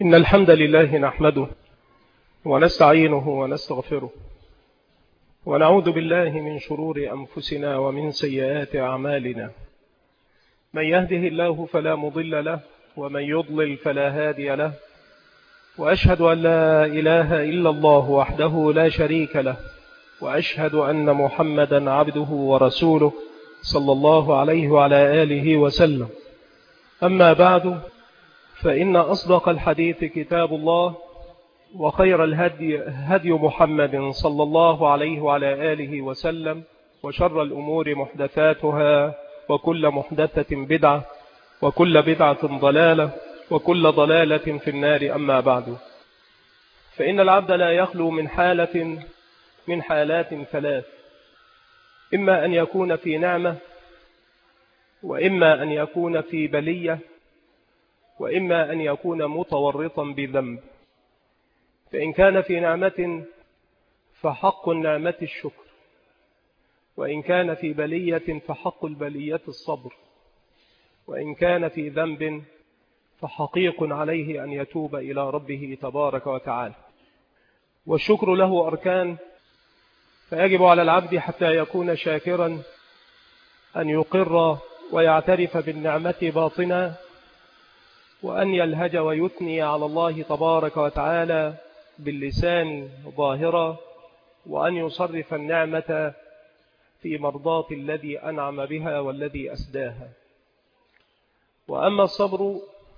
إن الحمد لله نحمده ونستعينه ونستغفره ونعوذ بالله من شرور أنفسنا ومن سيئات أعمالنا. من يهده الله فلا مضل له ومن يضلل فلا هادي له، وأشهد أن لا إله إلا الله وحده لا شريك له، وأشهد أن محمدا عبده ورسوله صلى الله عليه وعلى آله وسلم. أما بعد، فإن أصدق الحديث كتاب الله، وخير الهدي هدي محمد صلى الله عليه وعلى آله وسلم، وشر الأمور محدثاتها، وكل محدثة بدعة، وكل بدعة ضلالة، وكل ضلالة في النار. أما بعد، فإن العبد لا يخلو من حالات ثلاث: إما أن يكون في نعمة، وإما أن يكون في بلية، وإما أن يكون متورطا بذنب. فإن كان في نعمة فحق النعمة الشكر، وإن كان في بلية فحق البلية الصبر، وإن كان في ذنب فحقيق عليه أن يتوب إلى ربه تبارك وتعالى. والشكر له أركان، فيجب على العبد حتى يكون شاكرا أن يقر ويعترف بالنعمة باطنا، وأن يلهج ويثني على الله تبارك وتعالى باللسان ظاهرا، وأن يصرف النعمة في مرضاة الذي أنعم بها والذي أسداها. وأما الصبر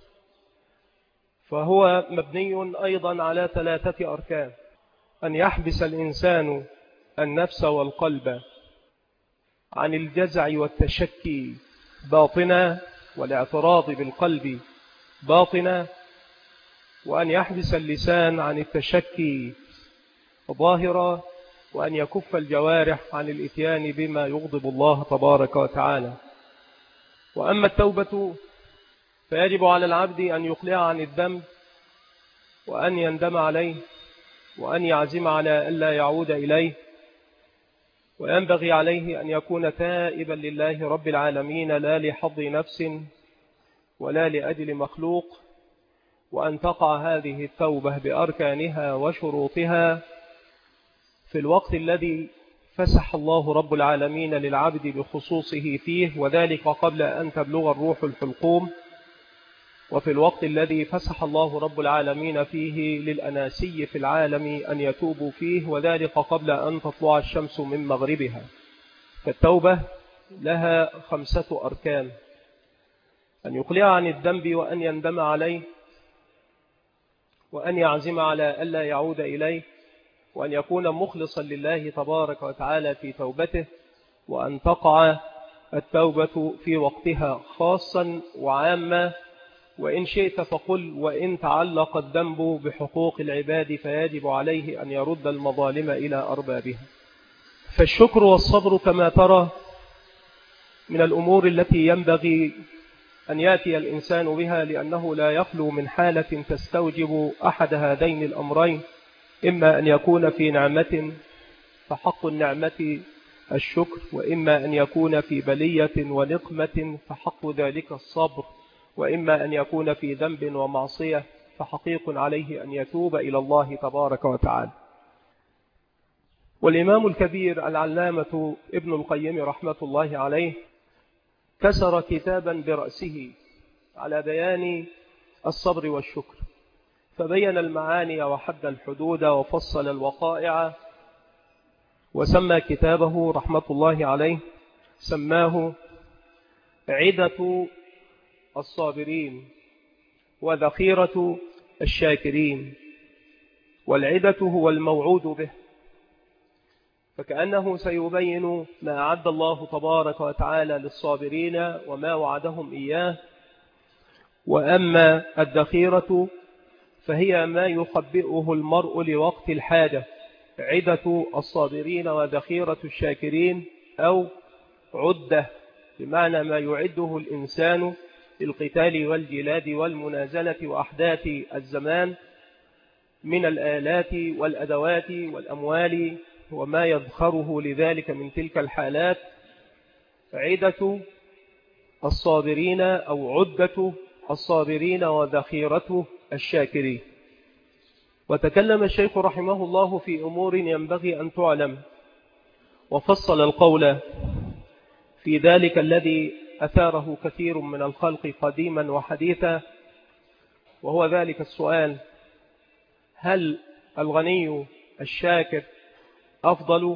فهو مبني أيضا على 3 أركان: أن يحبس الإنسان النفس والقلب عن الجزع والتشكي باطنا، والاعتراض بالقلب باطنا، وأن يحبس اللسان عن التشكي ظاهرا، وأن يكف الجوارح عن الإتيان بما يغضب الله تبارك وتعالى. وأما التوبة فيجب على العبد أن يقلع عن الذنب، وأن يندم عليه، وأن يعزم على ألا يعود إليه، وينبغي عليه أن يكون تائبا لله رب العالمين، لا لحظ نفس ولا لأجل مخلوق، وأن تقع هذه التوبة بأركانها وشروطها في الوقت الذي فسح الله رب العالمين للعبد بخصوصه فيه، وذلك قبل أن تبلغ الروح الحلقوم، وفي الوقت الذي فسح الله رب العالمين فيه للأناسي في العالم أن يتوبوا فيه، وذلك قبل أن تطلع الشمس من مغربها. فالتوبة لها 5 أركان: أن يقلع عن الذنب، وأن يندم عليه، وأن يعزم على ألا يعود إليه، وأن يكون مخلصا لله تبارك وتعالى في توبته، وأن تقع التوبة في وقتها خاصا وعاما. وإن شئت فقل: وإن تعلق الذنب بحقوق العباد فيجب عليه أن يرد المظالم إلى أربابها. فالشكر والصبر كما ترى من الأمور التي ينبغي أن يأتي الإنسان بها، لأنه لا يخلو من حالة تستوجب أحد هذين الأمرين: إما أن يكون في نعمة فحق النعمة الشكر، وإما أن يكون في بلية ونقمة فحق ذلك الصبر، وإما أن يكون في ذنب ومعصية فحقيق عليه أن يتوب إلى الله تبارك وتعالى. والإمام الكبير العلامة ابن القيم رحمة الله عليه كسر كتابا برأسه على بيان الصبر والشكر، فبين المعاني وحد الحدود وفصل الوقائع، وسمى كتابه رحمة الله عليه، سماه عدة الصابرين وذخيرة الشاكرين. والعدة هو الموعود به، فكأنه سيبين ما أعد الله تبارك وتعالى للصابرين وما وعدهم إياه. وأما الذخيرة فهي ما يخبئه المرء لوقت الحاجة. عدة الصابرين وذخيرة الشاكرين، أو عدة بمعنى ما يعده الإنسان للقتال والجلاد والمنازلة وأحداث الزمان من الآلات والأدوات والأموال وما يذخره لذلك من تلك الحالات. عدة الصابرين أو عدة الصابرين وذخيرة الشاكرين. وتكلم الشيخ رحمه الله في أمور ينبغي أن تعلم، وفصل القول في ذلك الذي أثاره كثير من الخلق قديما وحديثا، وهو ذلك السؤال: هل الغني الشاكر أفضل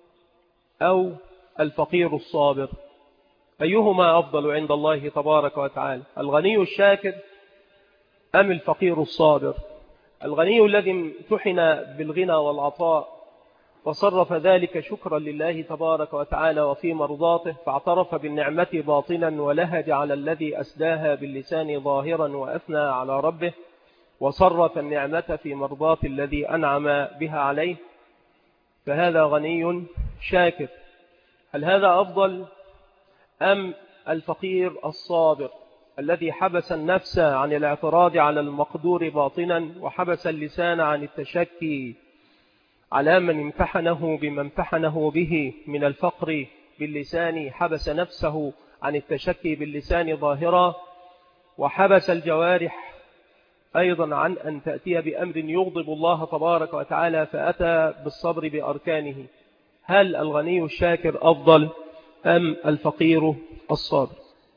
أو الفقير الصابر؟ أيهما أفضل عند الله تبارك وتعالى، الغني الشاكر أم الفقير الصابر؟ الغني الذي امتحن بالغنى والعطاء وصرف ذلك شكرا لله تبارك وتعالى وفي مرضاته، فاعترف بالنعمة باطنا ولهج على الذي أسداها باللسان ظاهرا وأثنى على ربه، وصرف النعمة في مرضاة الذي أنعم بها عليه، فهذا غني شاكر. هل هذا أفضل أم الفقير الصابر الذي حبس النفس عن الاعتراض على المقدور باطنا، وحبس اللسان عن التشكي على من امتحنه بما امتحنه به من الفقر باللسان، حبس نفسه عن التشكي باللسان ظاهرا، وحبس الجوارح أيضا عن أن تأتي بأمر يغضب الله تبارك وتعالى، فأتى بالصبر بأركانه؟ هل الغني الشاكر أفضل أم الفقير الصابر؟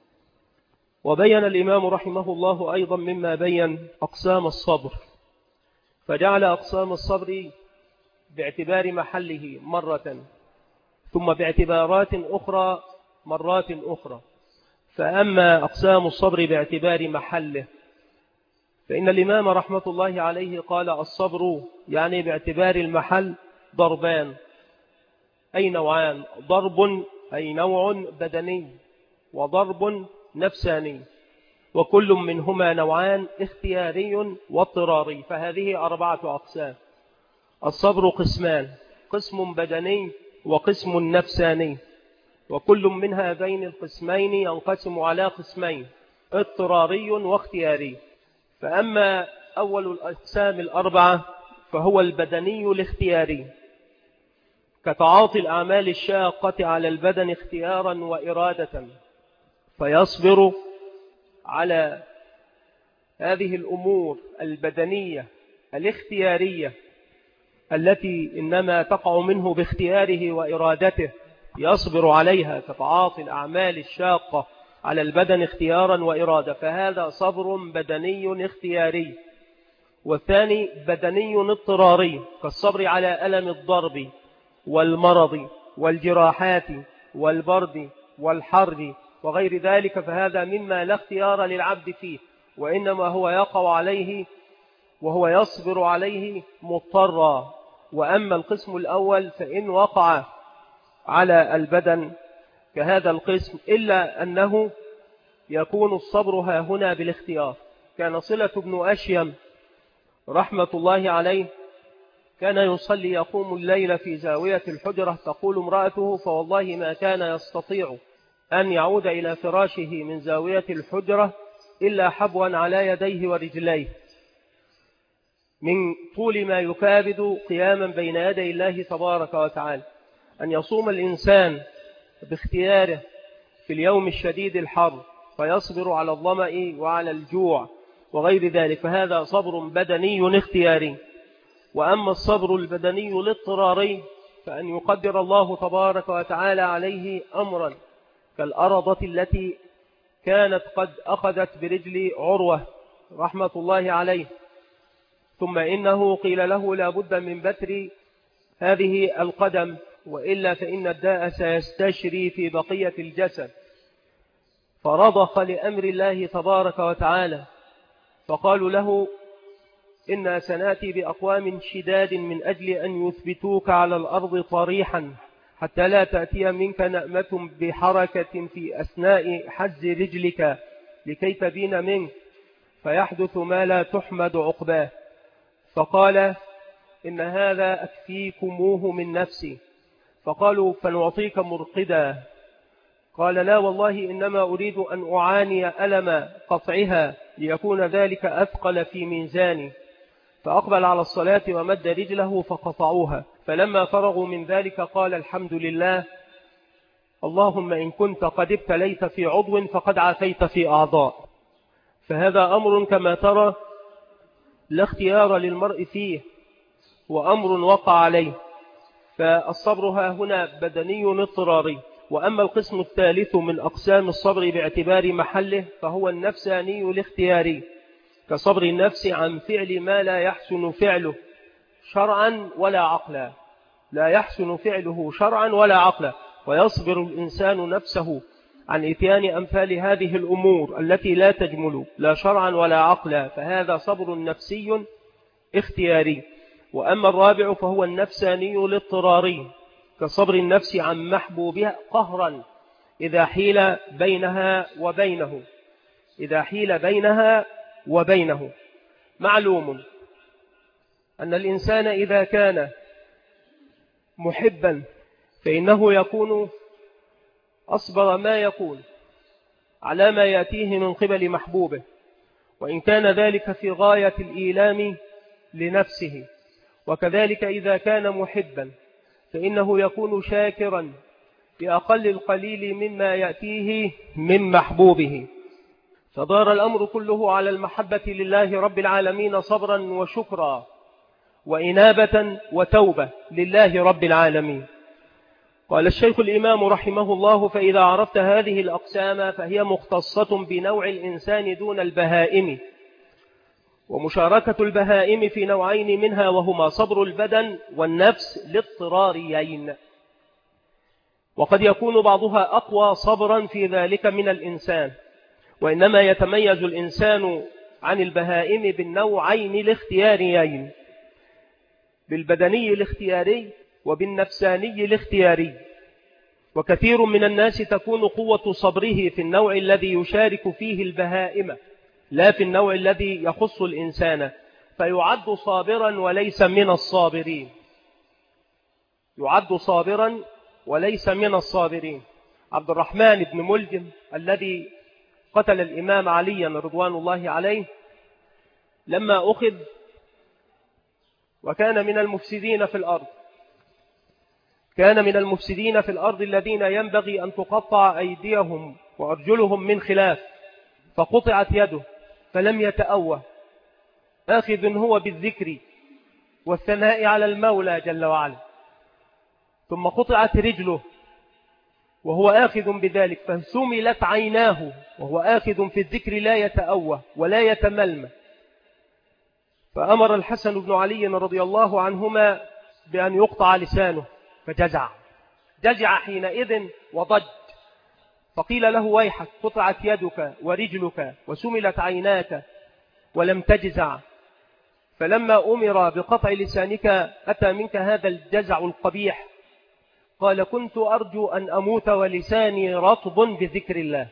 وبين الإمام رحمه الله أيضا مما بين أقسام الصبر، فجعل أقسام الصبر باعتبار محله مرة، ثم باعتبارات أخرى مرات أخرى. فأما أقسام الصبر باعتبار محله، فإن الإمام رحمة الله عليه قال: الصبر يعني باعتبار المحل ضربان، أي نوعان: ضرب أي نوع بدني، وضرب نفساني، وكل منهما نوعان: اختياري واضطراري. فهذه 4 أقسام. الصبر قسمان: قسم بدني وقسم نفساني، وكل من هذين القسمين ينقسم على قسمين: اضطراري واختياري. فأما أول الأقسام 4 فهو البدني الاختياري، كتعاطي الأعمال الشاقة على البدن اختيارا وإرادة، فيصبر على هذه الأمور البدنية الاختيارية التي إنما تقع منه باختياره وإرادته، يصبر عليها كتعاطي الأعمال الشاقة على البدن اختيارا وإرادة، فهذا صبر بدني اختياري. والثاني بدني اضطراري، كالصبر على ألم الضرب والمرض والجراحات والبرد والحر وغير ذلك، فهذا مما لا اختيار للعبد فيه، وإنما هو يقع عليه وهو يصبر عليه مضطرا. وأما القسم الأول فإن وقع على البدن كهذا القسم، إلا أنه يكون الصبر ها هنا بالاختيار. كان صلة بن أشيم رحمة الله عليه كان يصلي يقوم الليل في زاوية الحجرة، تقول امرأته: فوالله ما كان يستطيع أن يعود إلى فراشه من زاوية الحجرة إلا حبوا على يديه ورجليه، من طول ما يكابد قياما بين يدي الله تبارك وتعالى. أن يصوم الإنسان باختياره في اليوم الشديد الحر، فيصبر على الظمأ وعلى الجوع وغير ذلك، فهذا صبر بدني اختياري. وأما الصبر البدني الاضطراري، فأن يقدر الله تبارك وتعالى عليه أمرا كالأرضة التي كانت قد أخذت برجل عروة رحمة الله عليه، ثم إنه قيل له لا بد من بتر هذه القدم، وإلا فإن الداء سيستشري في بقية الجسد، فرضخ لأمر الله تبارك وتعالى، فقالوا له: إنا سنأتي بأقوام شداد من أجل أن يثبتوك على الأرض طريحا حتى لا تأتي منك نأمة بحركة في أثناء حز رجلك لكي تبين منك، فيحدث ما لا تحمد عقباه. فقال: إن هذا أكفيكموه من نفسي. فقالوا: فنعطيك مرقدا. قال: لا والله، إنما أريد أن أعاني ألم قطعها ليكون ذلك أثقل في ميزاني. فأقبل على الصلاة ومد رجله فقطعوها، فلما فرغوا من ذلك قال: الحمد لله، اللهم إن كنت قد ابتليت في عضو فقد عافيت في أعضاء. فهذا أمر كما ترى لا اختيار للمرء فيه وأمر وقع عليه، فالصبر ها هنا بدني اضطراري. وأما القسم الثالث من أقسام الصبر باعتبار محله فهو النفساني الاختياري، كصبر النفس عن فعل ما لا يحسن فعله شرعا ولا عقلا، لا يحسن فعله شرعا ولا عقلا، ويصبر الإنسان نفسه عن إتيان أمثال هذه الأمور التي لا تجمل لا شرعا ولا عقلا، فهذا صبر نفسي اختياري. وأما الرابع فهو النفساني الاضطراري، كصبر النفس عن محبوبها قهرا إذا حيل بينها وبينه، إذا حيل بينها وبينه. معلوم أن الإنسان إذا كان محبا فإنه يكون أصبر ما يكون على ما يأتيه من قبل محبوبه، وإن كان ذلك في غاية الإيلام لنفسه. وكذلك إذا كان محبا فإنه يكون شاكرا بأقل القليل مما يأتيه من محبوبه. فدار الأمر كله على المحبة لله رب العالمين صبرا وشكرا وإنابة وتوبة لله رب العالمين. قال الشيخ الإمام رحمه الله: فإذا عرفت هذه الأقسام فهي مختصة بنوع الإنسان دون البهائم، ومشاركة البهائم في نوعين منها وهما صبر البدن والنفس الاضطراريين، وقد يكون بعضها أقوى صبرا في ذلك من الإنسان، وإنما يتميز الإنسان عن البهائم بالنوعين الاختياريين، بالبدني الاختياري وبالنفساني الاختياري. وكثير من الناس تكون قوة صبره في النوع الذي يشارك فيه البهائم لا في النوع الذي يخص الإنسان، فيعد صابرا وليس من الصابرين، يعد صابرا وليس من الصابرين. عبد الرحمن بن ملجم الذي قتل الإمام علي رضوان الله عليه لما أخذ وكان من المفسدين في الأرض، كان من المفسدين في الأرض الذين ينبغي أن تقطع أيديهم وأرجلهم من خلاف، فقطعت يده فلم يتأوه، آخذ هو بالذكر والثناء على المولى جل وعلا. ثم قطعت رجله وهو آخذ بذلك، فسملت عيناه وهو آخذ في الذكر لا يتأوه ولا يتملم. فأمر الحسن بن علي رضي الله عنهما بأن يقطع لسانه، فجزع حينئذ وضج، فقيل له: ويحك، قطعت يدك ورجلك وسملت عيناك ولم تجزع. فلما أمر بقطع لسانك أتى منك هذا الجزع القبيح. قال: كنت أرجو أن أموت ولساني رطب بذكر الله.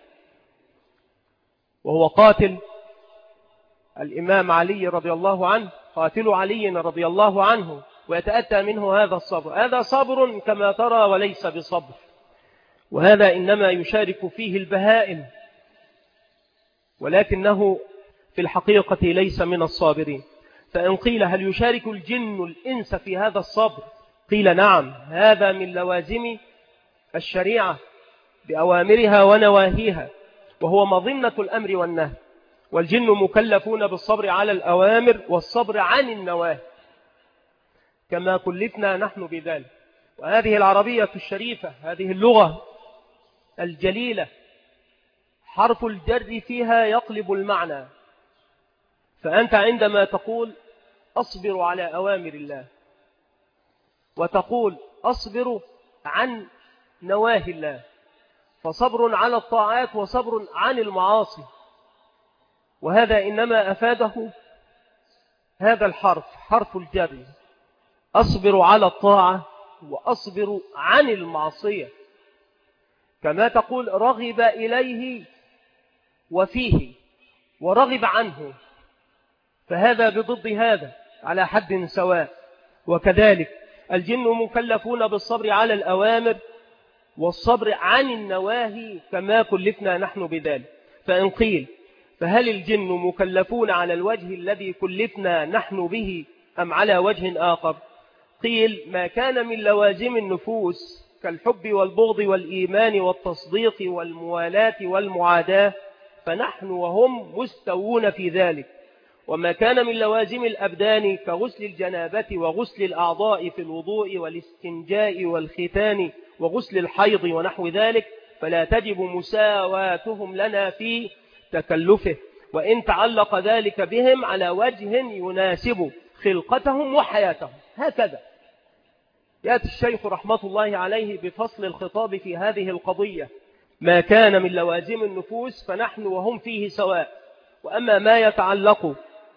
وهو قاتل الإمام علي رضي الله عنه، قاتل علي رضي الله عنه، ويتأتى منه هذا الصبر. هذا صبر كما ترى وليس بصبر، وهذا إنما يشارك فيه البهائم، ولكنه في الحقيقة ليس من الصابرين. فإن قيل: هل يشارك الجن الإنس في هذا الصبر؟ قيل: نعم، هذا من لوازم الشريعة بأوامرها ونواهيها، وهو مظنة الأمر والنهي، والجن مكلفون بالصبر على الأوامر والصبر عن النواهي كما كلفنا نحن بذلك. وهذه العربية الشريفة، هذه اللغة الجليلة، حرف الجر فيها يقلب المعنى. فأنت عندما تقول أصبر على أوامر الله، وتقول أصبر عن نواهي الله، فصبر على الطاعات وصبر عن المعاصي. وهذا إنما أفاده هذا الحرف، حرف الجر، أصبر على الطاعة وأصبر عن المعصية. كما تقول رغب إليه وفيه ورغب عنه، فهذا بضد هذا على حد سواء. وكذلك الجن مكلفون بالصبر على الأوامر والصبر عن النواهي كما كلفنا نحن بذلك. فإن قيل: فهل الجن مكلفون على الوجه الذي كلفنا نحن به أم على وجه آخر؟ قيل: ما كان من لوازم النفوس كالحب والبغض والإيمان والتصديق والموالاة والمعاداة فنحن وهم مستوون في ذلك، وما كان من لوازم الأبدان كغسل الجنابة وغسل الأعضاء في الوضوء والاستنجاء والختان وغسل الحيض ونحو ذلك فلا تجب مساواتهم لنا في تكلفه، وإن تعلق ذلك بهم على وجه يناسب خلقتهم وحياتهم. هكذا يأتي الشيخ رحمة الله عليه بفصل الخطاب في هذه القضية. ما كان من لوازم النفوس فنحن وهم فيه سواء، وأما ما يتعلق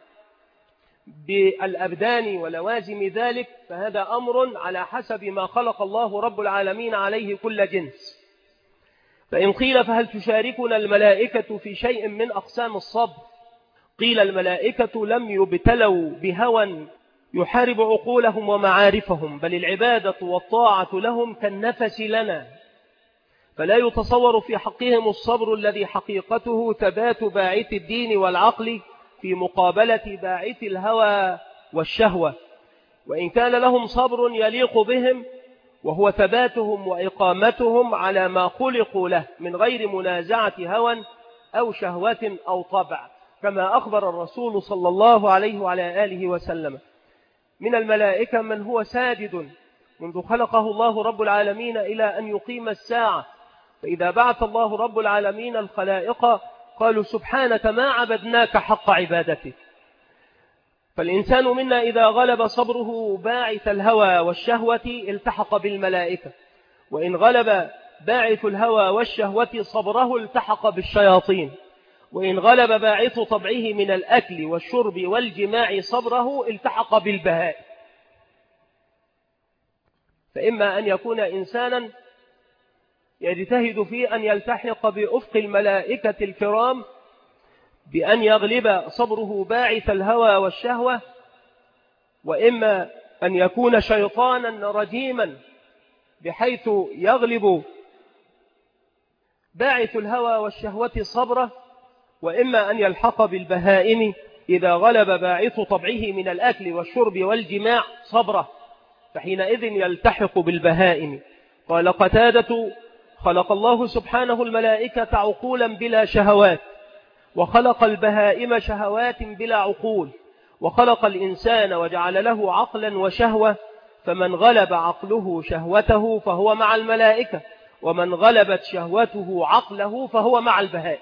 بالأبدان ولوازم ذلك فهذا أمر على حسب ما خلق الله رب العالمين عليه كل جنس. فإن قيل فهل تشاركنا الملائكة في شيء من أقسام الصبر؟ قيل الملائكة لم يبتلوا بهوى يحارب عقولهم ومعارفهم، بل العبادة والطاعة لهم كالنفس لنا، فلا يتصور في حقهم الصبر الذي حقيقته ثبات باعث الدين والعقل في مقابلة باعث الهوى والشهوة، وإن كان لهم صبر يليق بهم وهو ثباتهم وإقامتهم على ما خلقوا له من غير منازعة هوى أو شهوة أو طبع، كما أخبر الرسول صلى الله عليه وعلى آله وسلم. من الملائكة من هو ساجد منذ خلقه الله رب العالمين إلى أن يقيم الساعة، فإذا بعث الله رب العالمين الخلائق قالوا سبحانك ما عبدناك حق عبادتك. فالإنسان منا إذا غلب صبره باعث الهوى والشهوة التحق بالملائكة، وإن غلب باعث الهوى والشهوة صبره التحق بالشياطين، وإن غلب باعث طبعه من الأكل والشرب والجماع صبره التحق بالبهائم. فإما أن يكون إنسانا يجتهد في أن يلتحق بأفق الملائكة الكرام بأن يغلب صبره باعث الهوى والشهوة، وإما أن يكون شيطانا رجيما بحيث يغلب باعث الهوى والشهوة صبره، وإما أن يلحق بالبهائم إذا غلب باعث طبعه من الأكل والشرب والجماع صبره، فحينئذ يلتحق بالبهائم. قال قتادة خلق الله سبحانه الملائكة عقولا بلا شهوات، وخلق البهائم شهوات بلا عقول، وخلق الإنسان وجعل له عقلا وشهوة، فمن غلب عقله شهوته فهو مع الملائكة، ومن غلبت شهوته عقله فهو مع البهائم.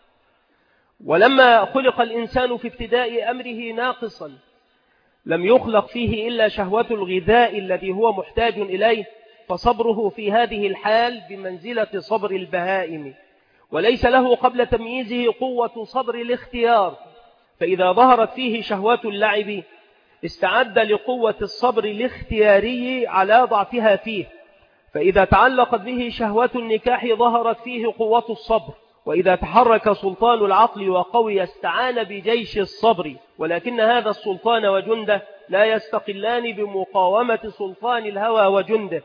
ولما خلق الإنسان في ابتداء أمره ناقصا لم يخلق فيه إلا شهوة الغذاء الذي هو محتاج إليه، فصبره في هذه الحال بمنزلة صبر البهائم، وليس له قبل تمييزه قوة صبر الاختيار، فإذا ظهرت فيه شهوة اللعب استعد لقوة الصبر الاختياري على ضعفها فيه، فإذا تعلقت به شهوة النكاح ظهرت فيه قوة الصبر، وإذا تحرك سلطان العقل وقوي استعان بجيش الصبر، ولكن هذا السلطان وجنده لا يستقلان بمقاومة سلطان الهوى وجنده،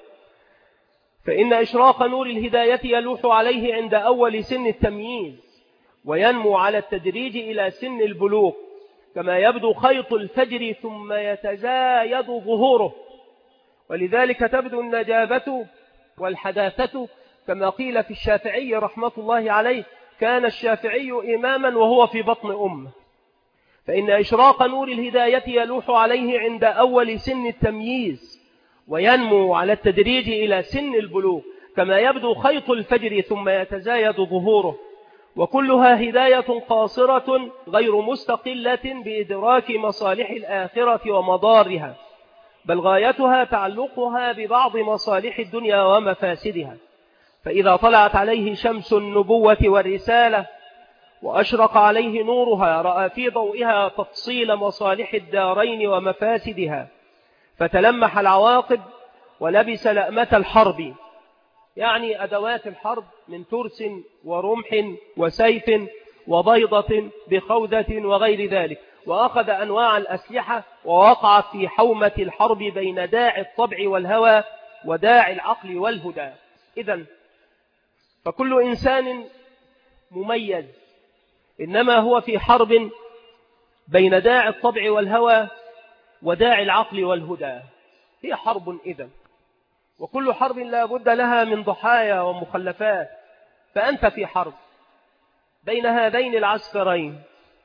فإن إشراق نور الهداية يلوح عليه عند أول سن التمييز، وينمو على التدريج إلى سن البلوغ، كما يبدو خيط الفجر ثم يتزايد ظهوره، ولذلك تبدو النجابة والحداثة، كما قيل في الشافعي رحمة الله عليه كان الشافعي إماما وهو في بطن أمه. فإن إشراق نور الهداية يلوح عليه عند أول سن التمييز، وينمو على التدريج إلى سن البلوغ، كما يبدو خيط الفجر ثم يتزايد ظهوره، وكلها هداية قاصرة غير مستقلة بإدراك مصالح الآخرة ومضارها، بل غايتها تعلقها ببعض مصالح الدنيا ومفاسدها. فإذا طلعت عليه شمس النبوة والرسالة وأشرق عليه نورها رأى في ضوئها تفصيل مصالح الدارين ومفاسدها، فتلمح العواقب ولبس لأمة الحرب، يعني أدوات الحرب من ترس ورمح وسيف وبيضة بخوذة وغير ذلك، وأخذ أنواع الأسلحة ووقع في حومة الحرب بين داعي الطبع والهوى وداعي العقل والهدى. إذن فكل إنسان مميز، إنما هو في حرب بين داعي الطبع والهوى وداعي العقل والهدى، هي حرب إذن، وكل حرب لا بد لها من ضحايا ومخلفات، فأنت في حرب بين هذين العسكرين،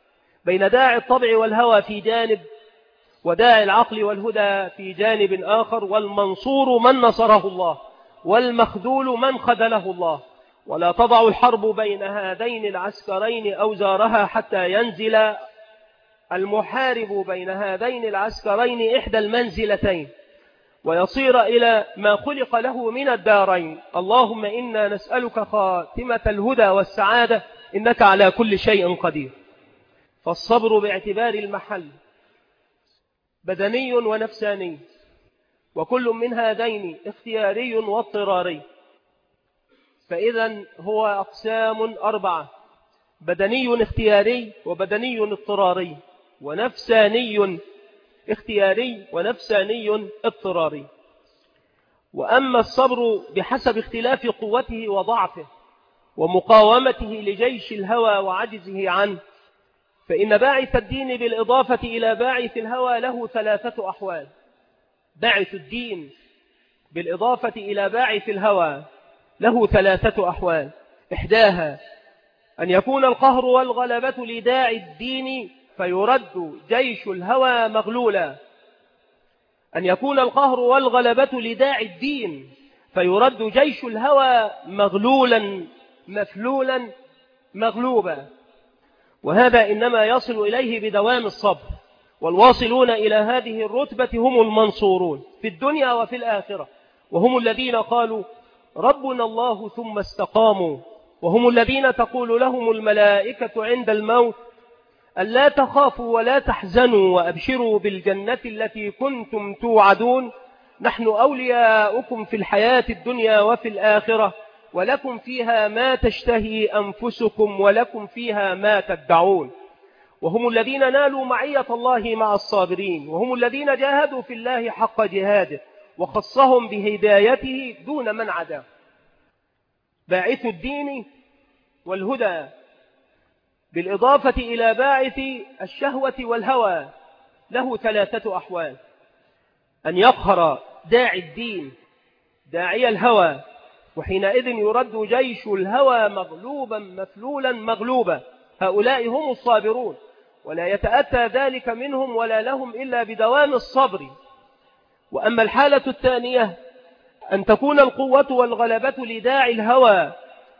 بين داعي الطبع والهوى في جانب، وداعي العقل والهدى في جانب آخر، والمنصور من نصره الله والمخذول من خذله الله. ولا تضع الحرب بين هذين العسكرين أوزارها حتى ينزل المحارب بين هذين العسكرين إحدى المنزلتين ويصير إلى ما خلق له من الدارين. اللهم إنا نسألك خاتمة الهدى والسعادة، إنك على كل شيء قدير. فالصبر باعتبار المحل بدني ونفساني، وكل من هذين اختياري واضطراري. فإذا هو أقسام 4: بدني اختياري، وبدني اضطراري، ونفساني اختياري، ونفساني اضطراري. وأما الصبر بحسب اختلاف قوته وضعفه ومقاومته لجيش الهوى وعجزه عنه، فإن باعث الدين بالإضافة إلى باعث الهوى له 3 أحوال. باعث الدين بالإضافة إلى باعث الهوى له 3 أحوال: إحداها أن يكون القهر والغلبة لداعي الدين فيرد جيش الهوى مغلولا. أن يكون القهر والغلبة لداعي الدين فيرد جيش الهوى مغلولا مفلولا مغلوبا. وهذا إنما يصل إليه بدوام الصبر، والواصلون إلى هذه الرتبة هم المنصورون في الدنيا وفي الآخرة، وهم الذين قالوا ربنا الله ثم استقاموا، وهم الذين تقول لهم الملائكة عند الموت ألا تخافوا ولا تحزنوا وأبشروا بالجنة التي كنتم توعدون، نحن أولياؤكم في الحياة الدنيا وفي الآخرة، ولكم فيها ما تشتهي أنفسكم ولكم فيها ما تدعون. وهم الذين نالوا معية الله مع الصابرين، وهم الذين جاهدوا في الله حق جهاده وخصهم بهدايته دون من عداه. باعث الدين والهدى بالإضافة إلى باعث الشهوة والهوى له 3 أحوال: أن يقهر داعي الدين داعي الهوى، وحينئذ يرد جيش الهوى مغلوبا مفلولا مغلوبا. هؤلاء هم الصابرون، ولا يتأتى ذلك منهم ولا لهم إلا بدوام الصبر. وأما الحالة الثانية أن تكون القوة والغلبة لداعي الهوى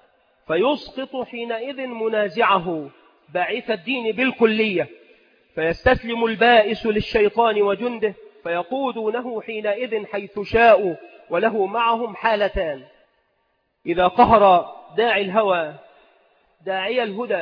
فيسقط حينئذ منازعه باعث الدين بالكلية، فيستسلم البائس للشيطان وجنده فيقودونه حينئذ حيث شاءوا، وله معهم حالتان: إذا قهر داعي الهوى داعي الهدى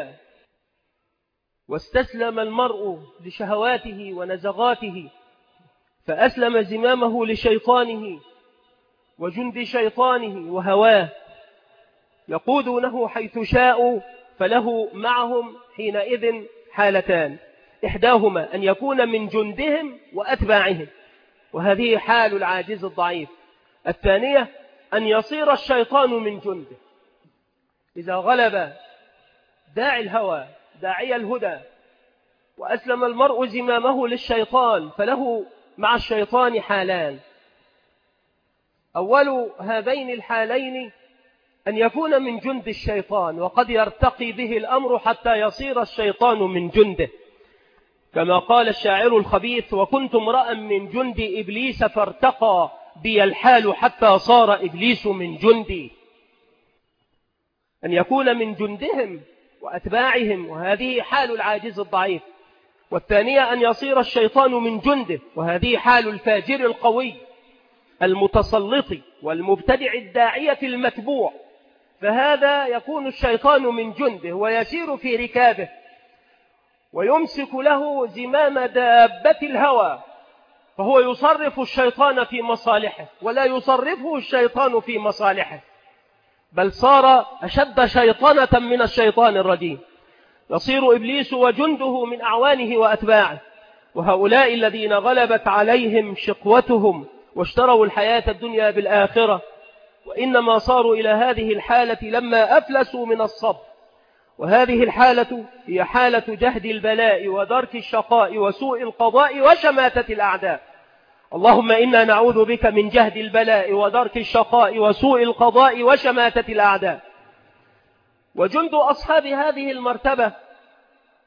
واستسلم المرء لشهواته ونزغاته فأسلم زمامه لشيطانه وجند شيطانه وهواه، يقودونه حيث شاءوا، فله معهم حينئذ حالتان: إحداهما أن يكون من جندهم وأتباعهم، وهذه حال العاجز الضعيف. الثانية أن يصير الشيطان من جنده. إذا غلب داعي الهوى داعي الهدى وأسلم المرء زمامه للشيطان فله مع الشيطان حالان: أول هذين الحالين أن يكون من جند الشيطان، وقد يرتقي به الأمر حتى يصير الشيطان من جنده، كما قال الشاعر الخبيث: وكنت امرأ من جند إبليس فارتقى بي الحال حتى صار إبليس من جندي. أن يكون من جندهم وأتباعهم، وهذه حال العاجز الضعيف. والثانية أن يصير الشيطان من جنده، وهذه حال الفاجر القوي المتسلط والمبتدع الداعية المتبوع. فهذا يكون الشيطان من جنده ويسير في ركابه ويمسك له زمام دابة الهوى، فهو يصرف الشيطان في مصالحه ولا يصرفه الشيطان في مصالحه، بل صار أشد شيطنة من الشيطان الرجيم. يصير إبليس وجنده من أعوانه وأتباعه، وهؤلاء الذين غلبت عليهم شقوتهم واشتروا الحياة الدنيا بالآخرة، وإنما صاروا إلى هذه الحالة لما أفلسوا من الصبر. وهذه الحالة هي حالة جهد البلاء ودرك الشقاء وسوء القضاء وشماتة الأعداء. اللهم إنا نعوذ بك من جهد البلاء ودرك الشقاء وسوء القضاء وشماتة الأعداء. وجند أصحاب هذه المرتبة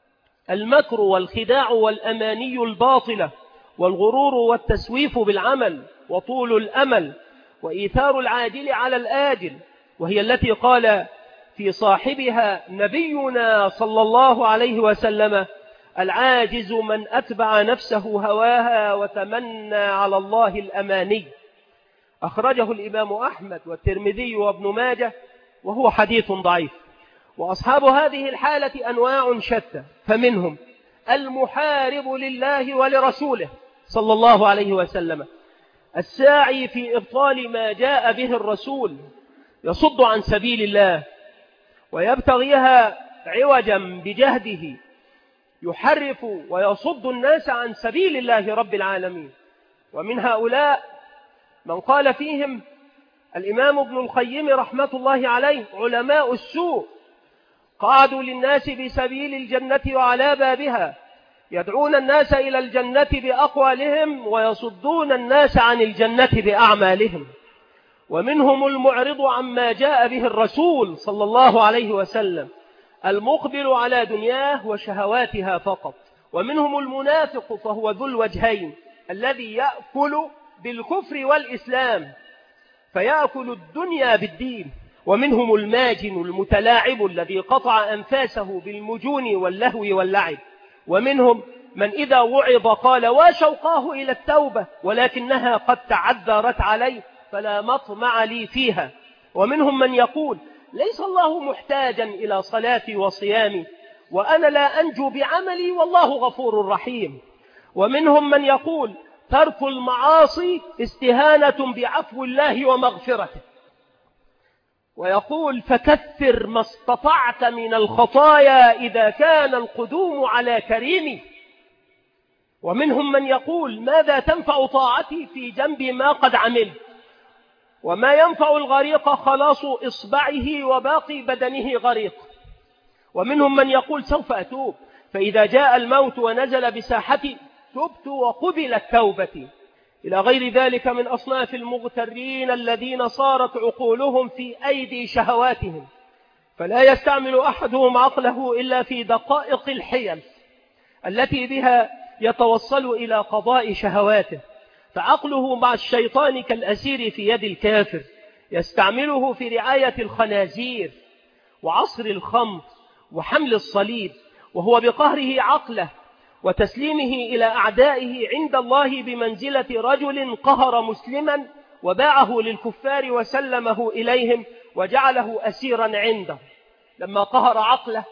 المكر والخداع والأماني الباطلة والغرور والتسويف بالعمل وطول الأمل وإيثار العاجل على الآجل، وهي التي قال في صاحبها نبينا صلى الله عليه وسلم: العاجز من أتبع نفسه هواها وتمنى على الله الأماني. أخرجه الإمام أحمد والترمذي وابن ماجه، وهو حديث ضعيف. وأصحاب هذه الحالة أنواع شتى، فمنهم المحارب لله ولرسوله صلى الله عليه وسلم، الساعي في إبطال ما جاء به الرسول، يصد عن سبيل الله ويبتغيها عوجا بجهده، يحرف ويصد الناس عن سبيل الله رب العالمين. ومن هؤلاء من قال فيهم الإمام ابن القيم رحمة الله عليه: علماء السوء قعدوا للناس بسبيل الجنة وعلى بابها، يدعون الناس إلى الجنة بأقوالهم ويصدون الناس عن الجنة بأعمالهم. ومنهم المعرض عما جاء به الرسول صلى الله عليه وسلم، المقبل على دنياه وشهواتها فقط. ومنهم المنافق فهو ذو الوجهين، الذي يأكل بالكفر والإسلام، فيأكل الدنيا بالدين. ومنهم الماجن المتلاعب الذي قطع أنفاسه بالمجون واللهو واللعب. ومنهم من إذا وعظ قال وشوقاه إلى التوبة ولكنها قد تعذرت عليه فلا مطمع لي فيها. ومنهم من يقول ليس الله محتاجا إلى صلاتي وصيامي وأنا لا أنجو بعملي والله غفور رحيم. ومنهم من يقول ترك المعاصي استهانة بعفو الله ومغفرته، ويقول فكثر ما استطعت من الخطايا إذا كان القدوم على كريم. ومنهم من يقول ماذا تنفع طاعتي في جنب ما قد عملت، وما ينفع الغريق خلاص إصبعه وباقي بدنه غريق. ومنهم من يقول سوف أتوب، فإذا جاء الموت ونزل بساحتي تبت وقبلت توبتي، إلى غير ذلك من أصناف المغترين الذين صارت عقولهم في أيدي شهواتهم، فلا يستعمل أحدهم عقله إلا في دقائق الحيل التي بها يتوصل إلى قضاء شهواته، فعقله مع الشيطان كالأسير في يد الكافر، يستعمله في رعاية الخنازير وعصر الخمر وحمل الصليب، وهو بقهره عقله وتسليمه إلى أعدائه عند الله بمنزلة رجل قهر مسلما وباعه للكفار وسلمه إليهم وجعله أسيرا عنده. لما قهر عقله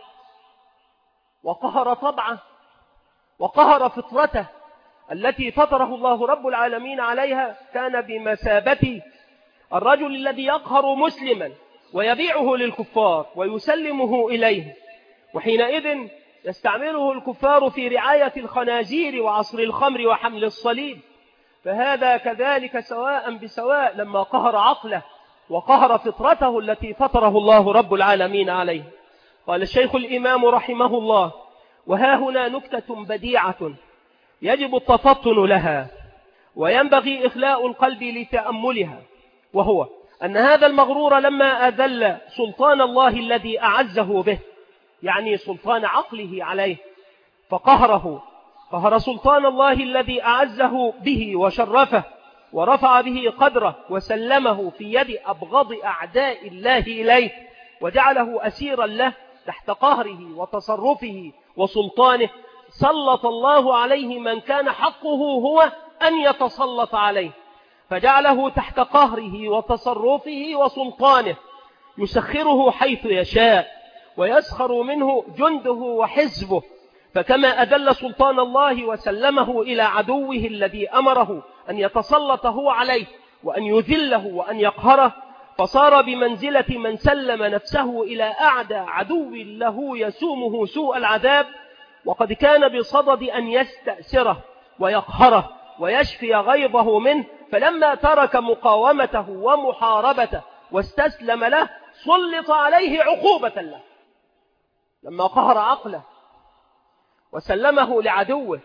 وقهر طبعه وقهر فطرته التي فطره الله رب العالمين عليها، كان بمثابة الرجل الذي يقهر مسلما ويبيعه للكفار ويسلمه إليه، وحينئذ يستعمله الكفار في رعاية الخنازير وعصر الخمر وحمل الصليب. فهذا كذلك سواء بسواء لما قهر عقله وقهر فطرته التي فطره الله رب العالمين عليه. قال الشيخ الإمام رحمه الله: وها هنا نكتة بديعة يجب التفطن لها وينبغي إخلاء القلب لتأملها، وهو أن هذا المغرور لما أذل سلطان الله الذي أعزه به، يعني سلطان عقله عليه، فقهره، قهر سلطان الله الذي أعزه به وشرفه ورفع به قدره وسلمه في يد أبغض أعداء الله إليه، وجعله أسيرا له تحت قهره وتصرفه وسلطانه. سلط الله عليه من كان حقه هو أن يتسلط عليه، فجعله تحت قهره وتصرفه وسلطانه، يسخره حيث يشاء ويسخر منه جنده وحزبه. فكما أدل سلطان الله وسلمه إلى عدوه الذي أمره أن يتسلط هو عليه وأن يذله وأن يقهره، فصار بمنزلة من سلم نفسه إلى أعدى عدو له يسومه سوء العذاب، وقد كان بصدد أن يستأسره ويقهره ويشفي غيظه منه، فلما ترك مقاومته ومحاربته واستسلم له سلط عليه عقوبة له. لما قهر عقله وسلمه لعدوه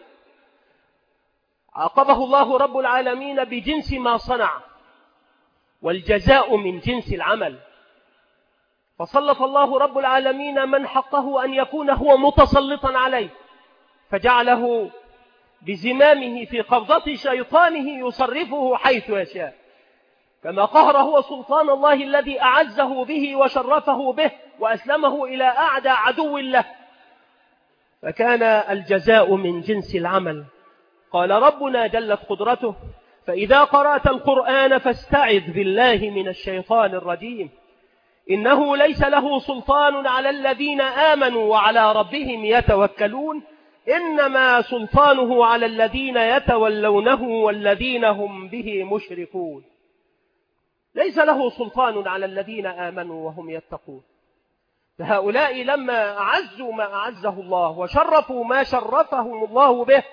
عاقبه الله رب العالمين بجنس ما صنع، والجزاء من جنس العمل. فسلط الله رب العالمين من حقه أن يكون هو متسلطا عليه فجعله بزمامه في قبضة شيطانه يصرفه حيث يشاء، كما قهر هو سلطان الله الذي أعزه به وشرفه به وأسلمه إلى أعدى عدو له، فكان الجزاء من جنس العمل. قال ربنا جلت قدرته: فإذا قرأت القرآن فاستعذ بالله من الشيطان الرجيم، إنه ليس له سلطان على الذين آمنوا وعلى ربهم يتوكلون، إنما سلطانه على الذين يتولونه والذين هم به مشركون. ليس له سلطان على الذين آمنوا وهم يتقون. فهؤلاء لما أعزوا ما أعزه الله وشرفوا ما شرفهم الله به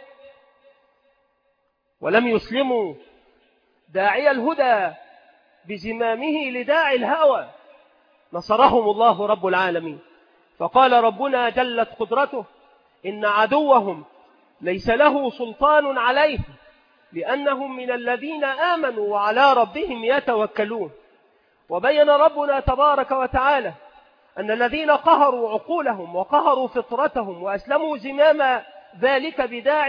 ولم يسلموا داعي الهدى بزمامه لداعي الهوى، نصرهم الله رب العالمين. فقال ربنا جلت قدرته: إن عدوهم ليس له سلطان عليهم لأنهم من الذين آمنوا وعلى ربهم يتوكلون. وبين ربنا تبارك وتعالى أن الذين قهروا عقولهم وقهروا فطرتهم وأسلموا زمام ذلك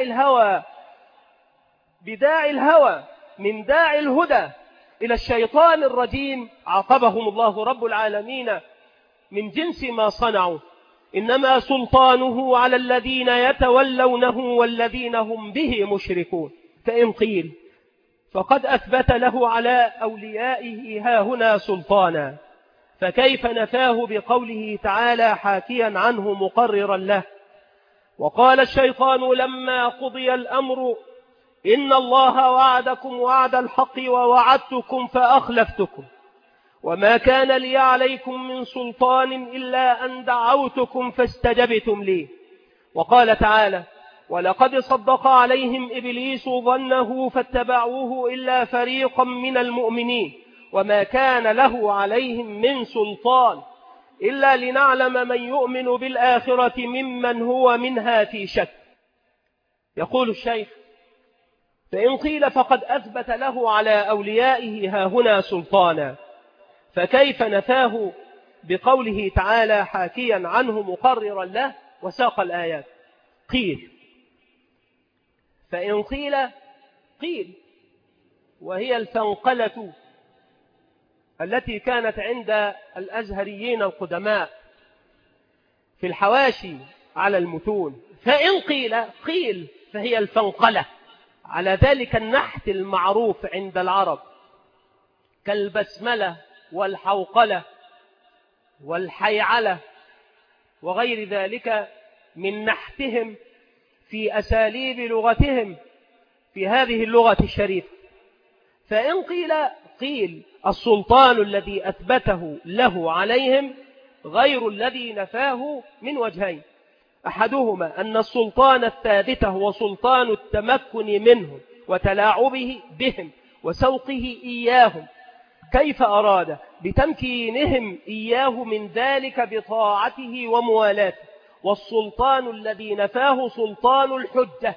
بداعي الهوى من داعي الهدى إلى الشيطان الرجيم، عاقبهم الله رب العالمين من جنس ما صنعوا. إنما سلطانه على الذين يتولونه والذين هم به مشركون. فإن قيل فقد أثبت له على أوليائه هاهنا سلطانا، فكيف نفاه بقوله تعالى حاكيا عنه مقررا له: وقال الشيطان لما قضي الأمر إن الله وعدكم وعد الحق ووعدتكم فأخلفتكم وما كان لي عليكم من سلطان إلا أن دعوتكم فاستجبتم لي. وقال تعالى: ولقد صدق عليهم إبليس ظنه فاتبعوه إلا فريقا من المؤمنين وما كان له عليهم من سلطان إلا لنعلم من يؤمن بالآخرة ممن هو منها في شك. يقول الشيخ: فإن قيل فقد أثبت له على أوليائه هاهنا سلطانا، فكيف نفاه بقوله تعالى حاكيا عنه مقررا له؟ وساق الآيات. قيل، فإن قيل وهي الفنقلة التي كانت عند الأزهريين القدماء في الحواشي على المتون. فإن قيل فهي الفنقلة على ذلك النحت المعروف عند العرب كالبسملة والحوقلة والحيعلة وغير ذلك من نحتهم في أساليب لغتهم في هذه اللغة الشريفة. فإن قيل السلطان الذي أثبته له عليهم غير الذي نفاه من وجهين: أحدهما أن السلطان الثابت هو سلطان التمكن منهم وتلاعبه بهم وسوقه إياهم كيف أراد بتمكينهم إياه من ذلك بطاعته وموالاته، والسلطان الذي نفاه سلطان الحجة،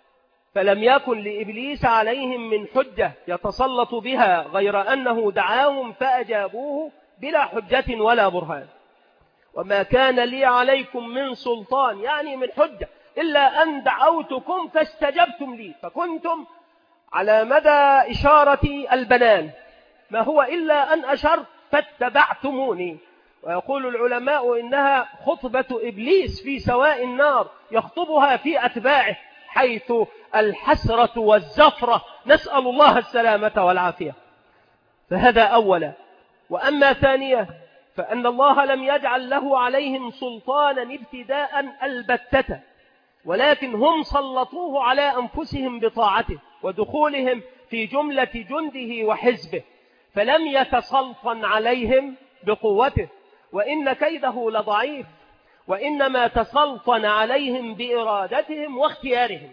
فلم يكن لإبليس عليهم من حجة يتسلط بها غير أنه دعاهم فأجابوه بلا حجة ولا برهان. وما كان لي عليكم من سلطان يعني من حجة إلا أن دعوتكم فاستجبتم لي، فكنتم على مدى إشارة البنان ما هو إلا أن أشرت فاتبعتموني. ويقول العلماء إنها خطبة إبليس في سواء النار يخطبها في أتباعه، حيث الحسرة والزفرة، نسأل الله السلامة والعافية. فهذا أولا. وأما ثانية فأن الله لم يجعل له عليهم سلطانا ابتداء البتة، ولكن هم سلطوه على أنفسهم بطاعته ودخولهم في جملة جنده وحزبه، فلم يتسلطن عليهم بقوته، وإن كيده لضعيف، وإنما تسلطن عليهم بإرادتهم واختيارهم.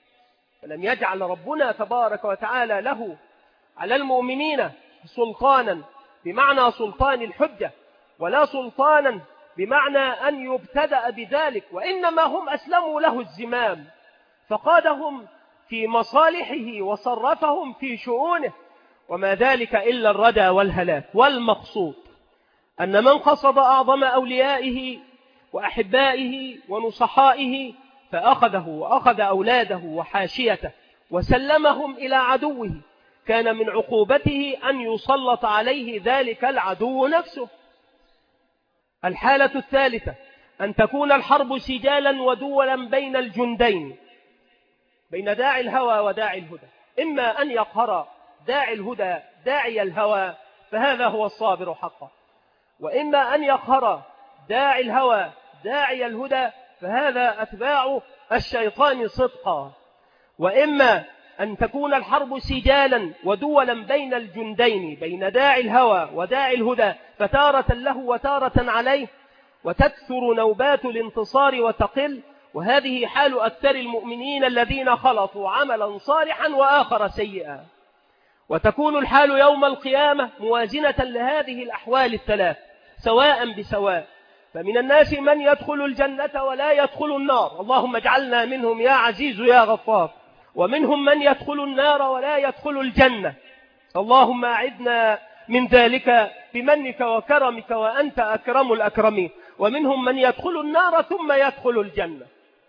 فلم يجعل ربنا تبارك وتعالى له على المؤمنين سلطانا بمعنى سلطان الحجة، ولا سلطانا بمعنى أن يبتدأ بذلك، وإنما هم أسلموا له الزمام فقادهم في مصالحه وصرفهم في شؤونه، وما ذلك إلا الردى والهلاك. والمقصود أن من قصد أعظم أوليائه وأحبائه ونصحائه فأخذه وأخذ أولاده وحاشيته وسلمهم إلى عدوه، كان من عقوبته أن يسلط عليه ذلك العدو نفسه. الحالة الثالثة أن تكون الحرب سجالا ودولا بين الجندين، بين داعي الهوى وداعي الهدى، إما أن يقهر داعي الهدى داعي الهوى فهذا هو الصابر حقا، وإما أن يقهر داعي الهوى داعي الهدى فهذا أتباع الشيطان صدقا. وإما أن تكون الحرب سجالا ودولا بين الجندين، بين داعي الهوى وداعي الهدى، فتارة له وتارة عليه، وتكثر نوبات الانتصار وتقل، وهذه حال أكثر المؤمنين الذين خلطوا عملا صالحا وآخر سيئا. وتكون الحال يوم القيامة موازنة لهذه الأحوال الثلاث سواء بسواء، فمن الناس من يدخل الجنة ولا يدخل النار، اللهم اجعلنا منهم يا عزيز يا غفار، ومنهم من يدخل النار ولا يدخل الجنة، اللهم أعذنا من ذلك بمنك وكرمك وأنت أكرم الأكرمين، ومنهم من يدخل النار ثم يدخل الجنة،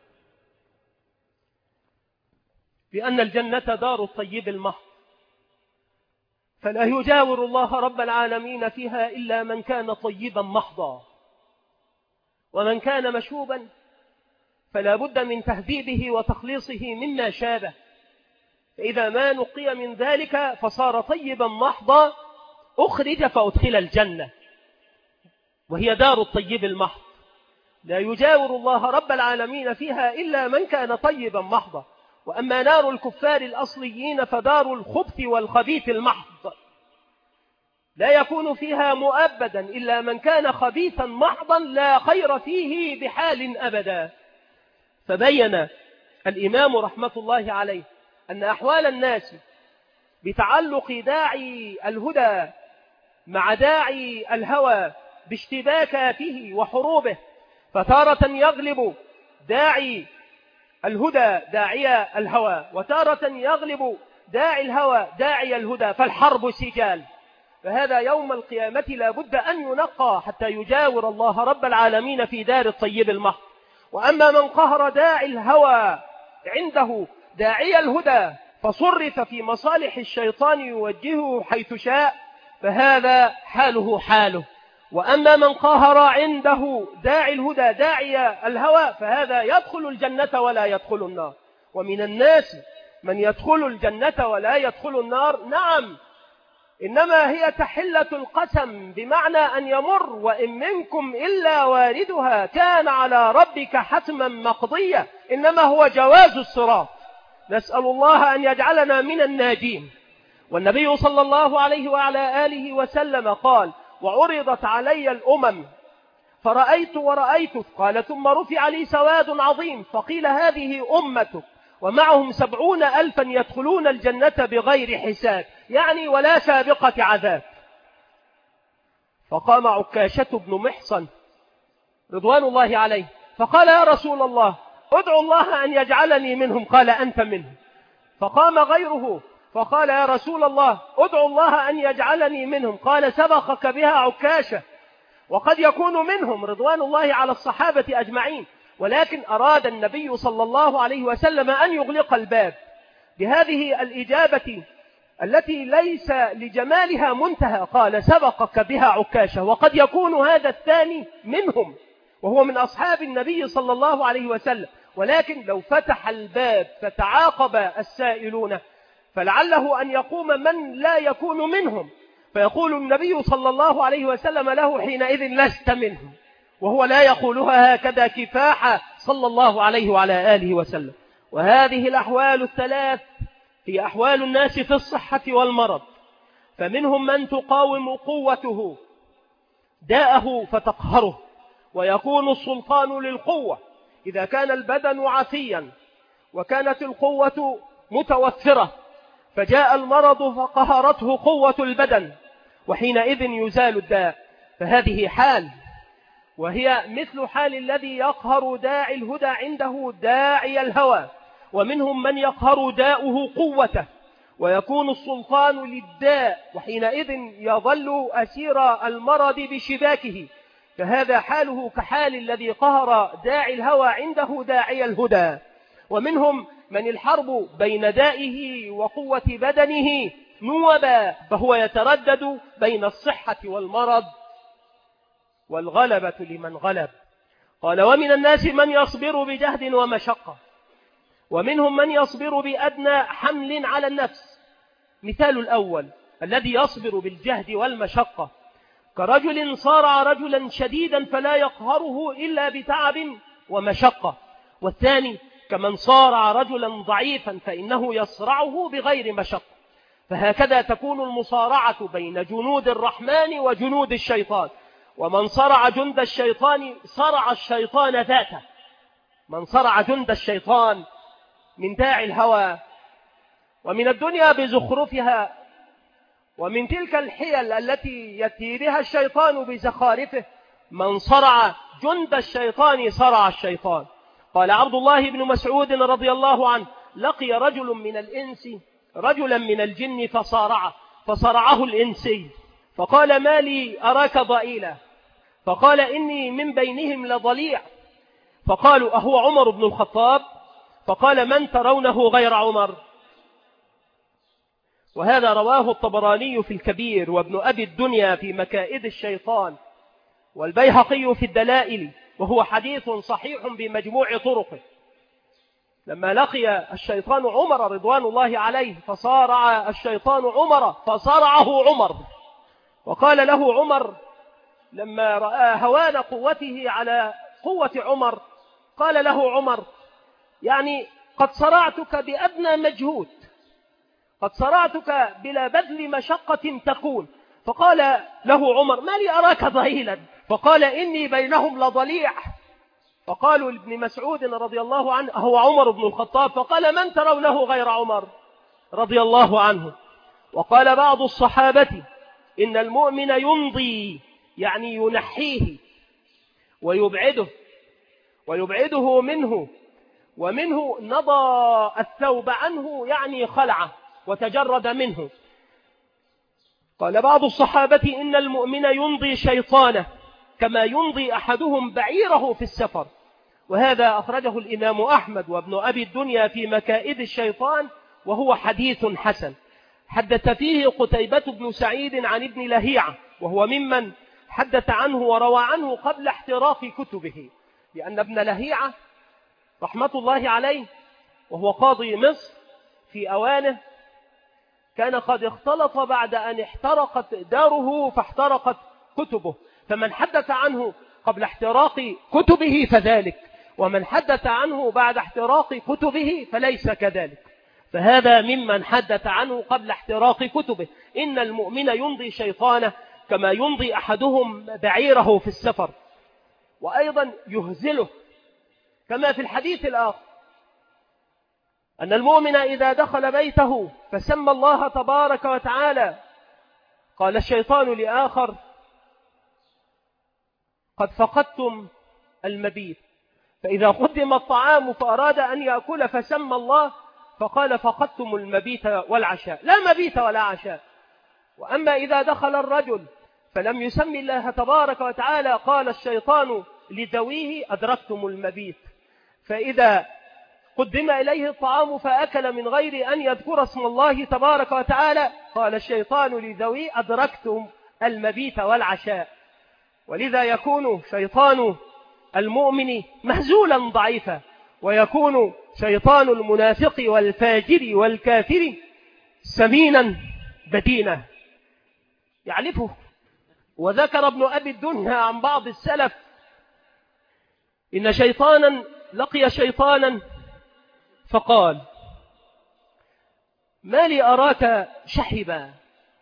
لأن الجنة دار الطيب المحض، فلا يجاور الله رب العالمين فيها إلا من كان طيبا محضا، ومن كان مشوبا فلا بد من تهذيبه وتخليصه مما شابه، فإذا ما نقي من ذلك فصار طيبا محضا أخرج فأدخل الجنة، وهي دار الطيب المحض، لا يجاور الله رب العالمين فيها إلا من كان طيبا محضا. وأما نار الكفار الأصليين فدار الخبث والخبيث المحض، لا يكون فيها مؤبدا إلا من كان خبيثا محضا لا خير فيه بحال أبدا. فبين الإمام رحمة الله عليه أن أحوال الناس بتعلق داعي الهدى مع داعي الهوى باشتباكاته وحروبه، فتارة يغلب داعي الهدى داعي الهوى، وتارة يغلب داعي الهوى داعي الهدى، فالحرب سجال، فهذا يوم القيامة لا بد أن ينقى حتى يجاور الله رب العالمين في دار الطيب المحض. وأما من قهر داعي الهوى عنده داعي الهدى فصرف في مصالح الشيطان يوجهه حيث شاء فهذا حاله. وأما من قهر عنده داعي الهدى داعي الهوى فهذا يدخل الجنة ولا يدخل النار. ومن الناس من يدخل الجنة ولا يدخل النار، نعم، إنما هي تحلة القسم، بمعنى أن يمر وإن منكم إلا واردها كان على ربك حتما مقضية، إنما هو جواز الصراط، نسأل الله أن يجعلنا من الناجين. والنبي صلى الله عليه وعلى آله وسلم قال: وعرضت علي الأمم فرأيت ورأيت، قال: ثم رفع لي سواد عظيم فقيل هذه أمتك ومعهم 70,000 يدخلون الجنة بغير حساب، يعني ولا سابقة عذاب. فقام عكاشة بن محصن رضوان الله عليه فقال: يا رسول الله ادعو الله أن يجعلني منهم، قال: أنت منهم. فقام غيره فقال: يا رسول الله ادعو الله أن يجعلني منهم، قال: سبقك بها عكاشة. وقد يكون منهم رضوان الله على الصحابة أجمعين، ولكن أراد النبي صلى الله عليه وسلم أن يغلق الباب بهذه الإجابة التي ليس لجمالها منتهى، قال: سبقك بها عكاشة. وقد يكون هذا الثاني منهم وهو من أصحاب النبي صلى الله عليه وسلم، ولكن لو فتح الباب فتعاقب السائلون فلعله أن يقوم من لا يكون منهم، فيقول النبي صلى الله عليه وسلم له حينئذ: لست منهم، وهو لا يقولها هكذا كفاحا صلى الله عليه وعلى آله وسلم. وهذه الأحوال الثلاث هي أحوال الناس في الصحة والمرض، فمنهم من تقاوم قوته داءه فتقهره، ويكون السلطان للقوة إذا كان البدن عافيا وكانت القوة متوفرة، فجاء المرض فقهرته قوة البدن، وحينئذ يزال الداء، فهذه حال، وهي مثل حال الذي يقهر داعي الهدى عنده داعي الهوى. ومنهم من يقهر داؤه قوته ويكون السلطان للداء، وحينئذ يظل أسير المرض بشباكه، فهذا حاله كحال الذي قهر داعي الهوى عنده داعي الهدى. ومنهم من الحرب بين دائه وقوة بدنه نوبا، فهو يتردد بين الصحة والمرض والغلبة لمن غلب. قال: ومن الناس من يصبر بجهد ومشقة، ومنهم من يصبر بأدنى حمل على النفس. مثال الأول الذي يصبر بالجهد والمشقة كرجل صارع رجلا شديدا فلا يقهره إلا بتعب ومشقة، والثاني كمن صارع رجلا ضعيفا فإنه يصرعه بغير مشقة. فهكذا تكون المصارعة بين جنود الرحمن وجنود الشيطان، ومن صرع جند الشيطان صرع الشيطان ذاته. من صرع جند الشيطان من داعي الهوى ومن الدنيا بزخرفها ومن تلك الحيل التي يأتي بها الشيطان بزخارفه، من صرع جند الشيطان صرع الشيطان. قال عبد الله بن مسعود رضي الله عنه: لقي رجل من الإنس رجلا من الجن فصرعه الإنسي، فقال: ما لي أراك ضئيلا؟ فقال: إني من بينهم لضليع. فقالوا: أهو عمر بن الخطاب؟ فقال: من ترونه غير عمر؟ وهذا رواه الطبراني في الكبير، وابن أبي الدنيا في مكائد الشيطان، والبيهقي في الدلائل، وهو حديث صحيح بمجموع طرقه. لما لقي الشيطان عمر رضوان الله عليه فصارع الشيطان عمر فصرعه عمر، وقال له عمر لما رأى هوان قوته على قوة عمر، قال له عمر: يعني قد صرعتك بأدنى مجهود، قد صرعتك بلا بذل مشقة تكون. فقال له عمر: ما لي أراك ضئيلا؟ فقال: إني بينهم لضليع. فقالوا لابن مسعود رضي الله عنه: هو عمر بن الخطاب؟ فقال: من ترونه غير عمر رضي الله عنه. وقال بعض الصحابة: إن المؤمن يمضي، يعني ينحيه ويبعده منه، ومنه نضى الثوب عنه، يعني خلعه وتجرد منه. قال بعض الصحابة: إن المؤمن يمضي شيطانه كما يمضي أحدهم بعيره في السفر. وهذا أخرجه الإمام أحمد وابن أبي الدنيا في مكائد الشيطان، وهو حديث حسن. حدث فيه قتيبة بن سعيد عن ابن لهيعة، وهو ممن حدث عنه وروى عنه قبل احتراق كتبه، لأن ابن لهيعة رحمة الله عليه وهو قاضي مصر في أوانه كان قد اختلط بعد أن احترقت داره فاحترقت كتبه، فمن حدث عنه قبل احتراق كتبه فذلك، ومن حدث عنه بعد احتراق كتبه فليس كذلك. فهذا ممن حدث عنه قبل احتراق كتبه: إن المؤمن يمضي شيطانه كما يمضي أحدهم بعيره في السفر. وأيضا يهزله، كما في الحديث الآخر أن المؤمن إذا دخل بيته فسمى الله تبارك وتعالى، قال الشيطان لآخر: قد فقدتم المبيت. فإذا قدم الطعام فأراد أن يأكل فسمى الله، فقال: فقدتم المبيت والعشاء. لا مبيت ولا عشاء. وأما إذا دخل الرجل فلم يسمي الله تبارك وتعالى، قال الشيطان لذويه: أدركتم المبيت. فإذا قدم إليه الطعام فأكل من غير أن يذكر اسم الله تبارك وتعالى، قال الشيطان لذويه: أدركتم المبيت والعشاء. ولذا يكون شيطان المؤمن مهزولا ضعيفا، ويكون شيطان المنافق والفاجر والكافر سمينا بدينا يعلفه. وذكر ابن أبي الدنيا عن بعض السلف إن شيطانا لقي شيطانا فقال: ما لي أراك شحبا؟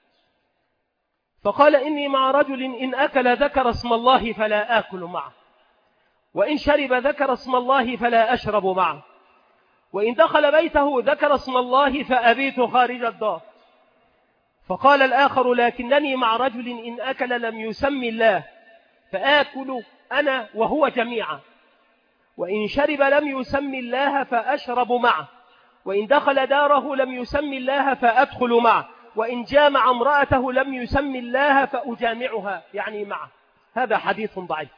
فقال: إني مع رجل إن أكل ذكر اسم الله فلا آكل معه، وإن شرب ذكر اسم الله فلا أشرب معه، وإن دخل بيته ذكر اسم الله فأبيت خارج الدار. فقال الآخر: لكنني مع رجل إن أكل لم يسمي الله فآكل أنا وهو جميعا، وإن شرب لم يسمي الله فأشرب معه، وإن دخل داره لم يسمي الله فأدخل معه، وإن جامع امرأته لم يسمي الله فأجامعها، يعني معه. هذا حديث ضعيف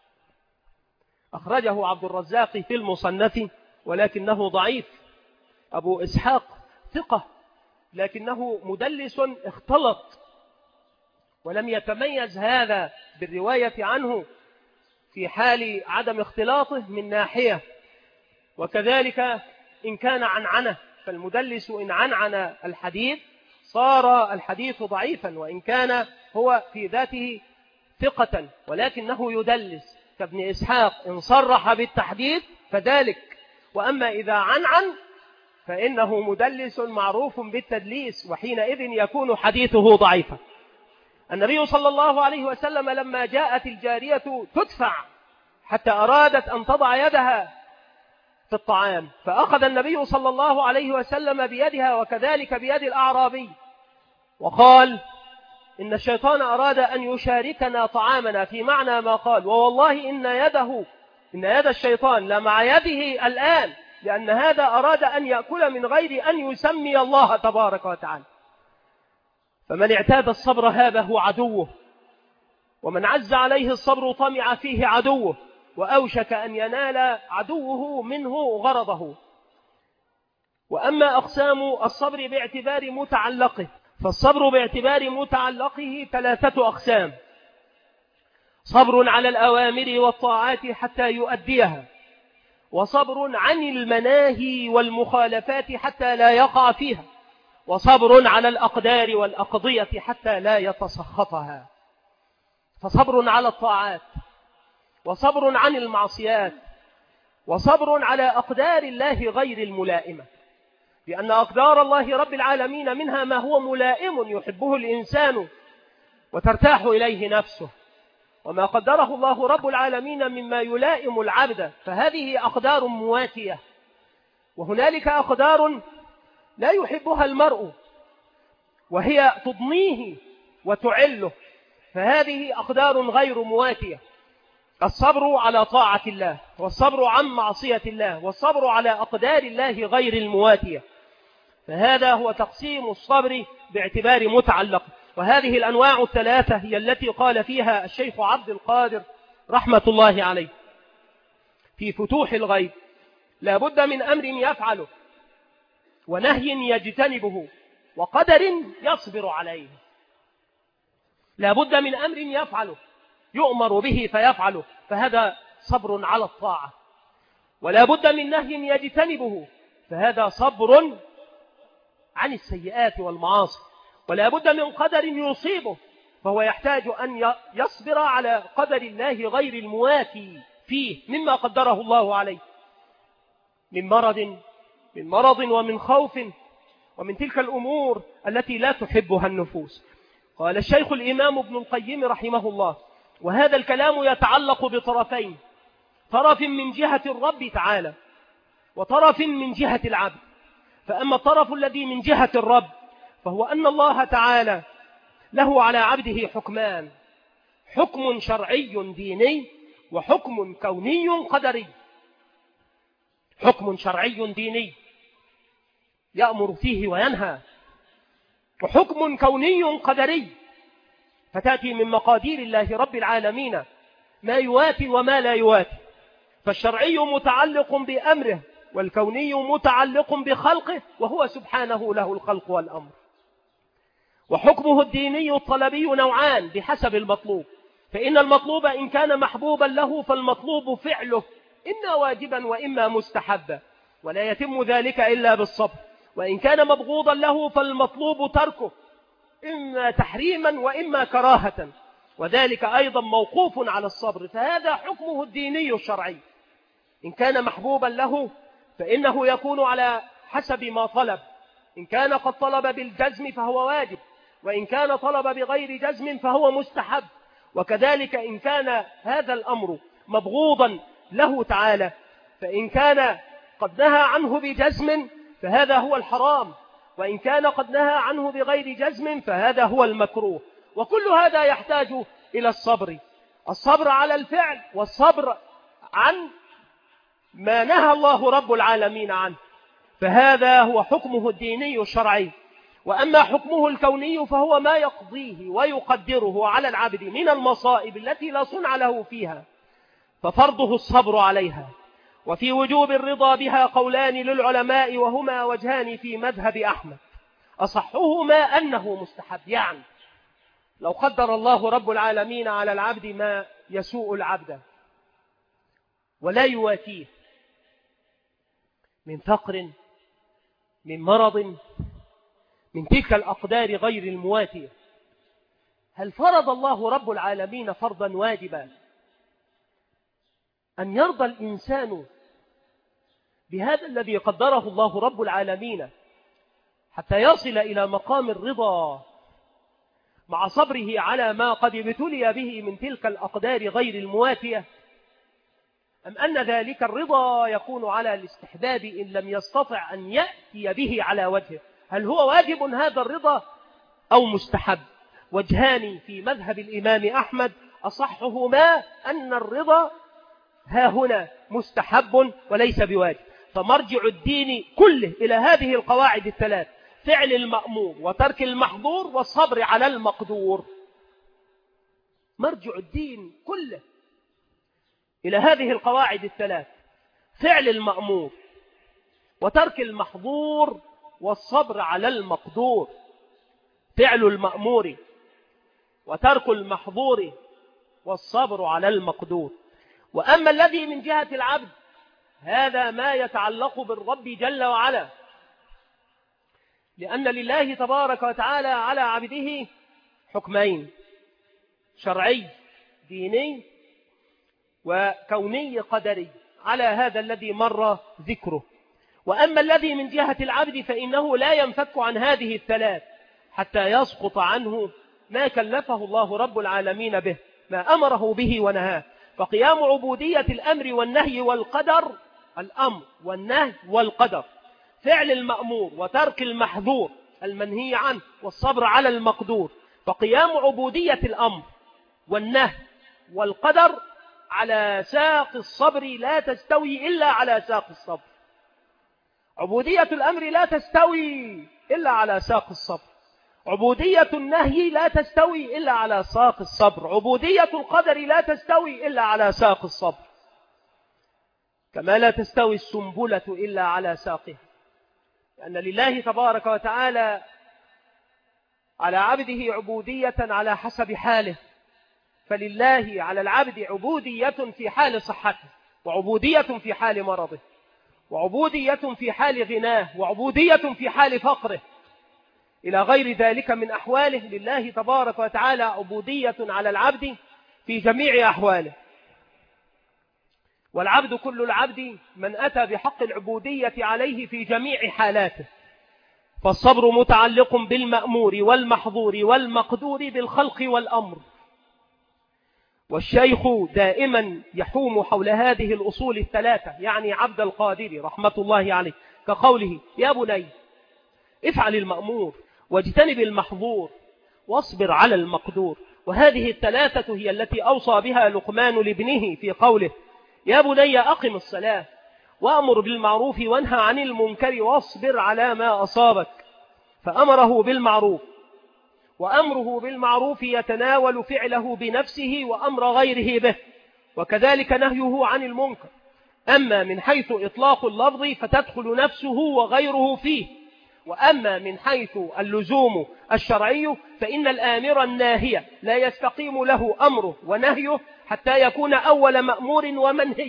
أخرجه عبد الرزاق في المصنف ولكنه ضعيف. أبو إسحاق ثقة لكنه مدلس اختلط، ولم يتميز هذا بالرواية عنه في حال عدم اختلاطه من ناحية، وكذلك إن كان عنعنة، فالمدلس إن عنعن الحديث صار الحديث ضعيفا، وإن كان هو في ذاته ثقة ولكنه يدلس كابن إسحاق إن صرح بالتحديث فذلك، وأما إذا عنعن فإنه مدلس معروف بالتدليس، وحينئذ يكون حديثه ضعيفا. النبي صلى الله عليه وسلم لما جاءت الجارية تدفع حتى أرادت أن تضع يدها في الطعام، فأخذ النبي صلى الله عليه وسلم بيدها وكذلك بيد الأعرابي وقال إن الشيطان أراد أن يشاركنا طعامنا، في معنى ما قال ووالله إن يد الشيطان لمع يده الآن، لأن هذا أراد أن يأكل من غير أن يسمي الله تبارك وتعالى. فمن اعتاد الصبر هابه عدوه، ومن عز عليه الصبر طمع فيه عدوه، وأوشك أن ينال عدوه منه غرضه. وأما أقسام الصبر باعتبار متعلقه، فالصبر باعتبار متعلقه 3 أقسام: صبر على الأوامر والطاعات حتى يؤديها، وصبر عن المناهي والمخالفات حتى لا يقع فيها، وصبر على الأقدار والأقضية حتى لا يتسخطها. فصبر على الطاعات، وصبر عن المعصيات، وصبر على أقدار الله غير الملائمة، لأن أقدار الله رب العالمين منها ما هو ملائم يحبه الإنسان وترتاح إليه نفسه، وما قدره الله رب العالمين مما يلائم العبد فهذه أقدار مواتية، وهنالك أقدار لا يحبها المرء وهي تضنيه وتعله، فهذه أقدار غير مواتية: الصبر على طاعة الله، والصبر عن معصية الله، والصبر على أقدار الله غير المواتية. فهذا هو تقسيم الصبر باعتبار متعلق. وهذه الأنواع 3 هي التي قال فيها الشيخ عبد القادر رحمة الله عليه في فتوح الغيب: لا بد من أمر يفعله، ونهي يجتنبه، وقدر يصبر عليه. لا بد من أمر يفعله يؤمر به فيفعله، فهذا صبر على الطاعة. ولا بد من نهي يجتنبه، فهذا صبر عن السيئات والمعاصي. ولا بد من قدر يصيبه، فهو يحتاج أن يصبر على قدر الله غير المواتي فيه مما قدره الله عليه من مرض ومن خوف ومن تلك الأمور التي لا تحبها النفوس. قال الشيخ الإمام ابن القيم رحمه الله: وهذا الكلام يتعلق بطرفين: طرف من جهة الرب تعالى، وطرف من جهة العبد. فأما الطرف الذي من جهة الرب فهو أن الله تعالى له على عبده حكمان: حكم شرعي ديني، وحكم كوني قدري. حكم شرعي ديني يأمر فيه وينهى، وحكم كوني قدري، فتأتي من مقادير الله رب العالمين ما يواتي وما لا يواتي. فالشرعي متعلق بأمره، والكوني متعلق بخلقه، وهو سبحانه له الخلق والأمر. وحكمه الديني الطلبي نوعان بحسب المطلوب، فإن المطلوب إن كان محبوبا له فالمطلوب فعله، إما واجبا وإما مستحبا، ولا يتم ذلك إلا بالصبر. وإن كان مبغوضا له فالمطلوب تركه، إما تحريما وإما كراهة، وذلك أيضا موقوف على الصبر. فهذا حكمه الديني الشرعي. إن كان محبوبا له فإنه يكون على حسب ما طلب، إن كان قد طلب بالجزم فهو واجب، وإن كان طلب بغير جزم فهو مستحب. وكذلك إن كان هذا الأمر مبغوضا له تعالى، فإن كان قد نهى عنه بجزم فهذا هو الحرام، وإن كان قد نهى عنه بغير جزم فهذا هو المكروه. وكل هذا يحتاج إلى الصبر على الفعل، والصبر عن ما نهى الله رب العالمين عنه. فهذا هو حكمه الديني الشرعي. وأما حكمه الكوني فهو ما يقضيه ويقدره على العبد من المصائب التي لا صنع له فيها، ففرضه الصبر عليها. وفي وجوب الرضا بها قولان للعلماء، وهما وجهان في مذهب أحمد، أصحهما أنه مستحب. يعني لو قدر الله رب العالمين على العبد ما يسوء العبد ولا يواتيه من فقر، من مرض، من تلك الأقدار غير المواتية، هل فرض الله رب العالمين فرضا واجبا أن يرضى الإنسان بهذا الذي قدره الله رب العالمين حتى يصل إلى مقام الرضا مع صبره على ما قد ابتلي به من تلك الأقدار غير المواتية؟ أم أن ذلك الرضا يكون على الاستحباب إن لم يستطع أن يأتي به على وجهه؟ هل هو واجب هذا الرضا أو مستحب؟ وجهان في مذهب الإمام أحمد، أصحهما أن الرضا ها هنا مستحب وليس بواجب. فمرجع الدين كله إلى هذه القواعد الثلاث: فعل المأمور وترك المحظور والصبر على المقدور. مرجع الدين كله إلى هذه القواعد الثلاث: فعل المأمور وترك المحظور والصبر على المقدور. فعل المأمور وترك المحظور والصبر على المقدور. وأما الذي من جهة العبد هذا ما يتعلق بالرب جل وعلا، لأن لله تبارك وتعالى على عبده حكمين: شرعي ديني، وكوني قدري، على هذا الذي مر ذكره. وأما الذي من جهة العبد فإنه لا ينفك عن هذه الثلاث حتى يسقط عنه ما كلفه الله رب العالمين به، ما أمره به ونهاه. فقيام عبودية الأمر والنهي والقدر، الأمر والنهي والقدر، فعل المأمور وترك المحظور المنهي عنه والصبر على المقدور. فقيام عبودية الأمر والنهي والقدر على ساق الصبر لا تستوي إلا على ساق الصبر. عبودية الأمر لا تستوي إلا على ساق الصبر. عبودية النهي لا تستوي إلا على ساق الصبر. عبودية القدر لا تستوي إلا على ساق الصبر، كما لا تستوي السنبلة إلا على ساقها. لأن لله تبارك وتعالى على عبده عبودية على حسب حاله، فلله على العبد عبودية في حال صحته، وعبودية في حال مرضه، وعبودية في حال غناه، وعبودية في حال فقره، إلى غير ذلك من أحواله. لله تبارك وتعالى عبودية على العبد في جميع أحواله. والعبد كل العبد من أتى بحق العبودية عليه في جميع حالاته. فالصبر متعلق بالمأمور والمحظور والمقدور بالخلق والأمر. والشيخ دائما يحوم حول هذه الأصول الثلاثة، يعني عبد القادر رحمة الله عليه، كقوله: يا بني افعل المأمور واجتنب المحظور واصبر على المقدور. وهذه الثلاثة هي التي أوصى بها لقمان لابنه في قوله: يا بني أقم الصلاة وأمر بالمعروف وانهى عن المنكر واصبر على ما أصابك. فأمره بالمعروف، وأمره بالمعروف يتناول فعله بنفسه وأمر غيره به، وكذلك نهيه عن المنكر. أما من حيث إطلاق اللفظ فتدخل نفسه وغيره فيه، وأما من حيث اللزوم الشرعي فإن الآمر الناهي لا يستقيم له أمره ونهيه حتى يكون أول مأمور ومنهي.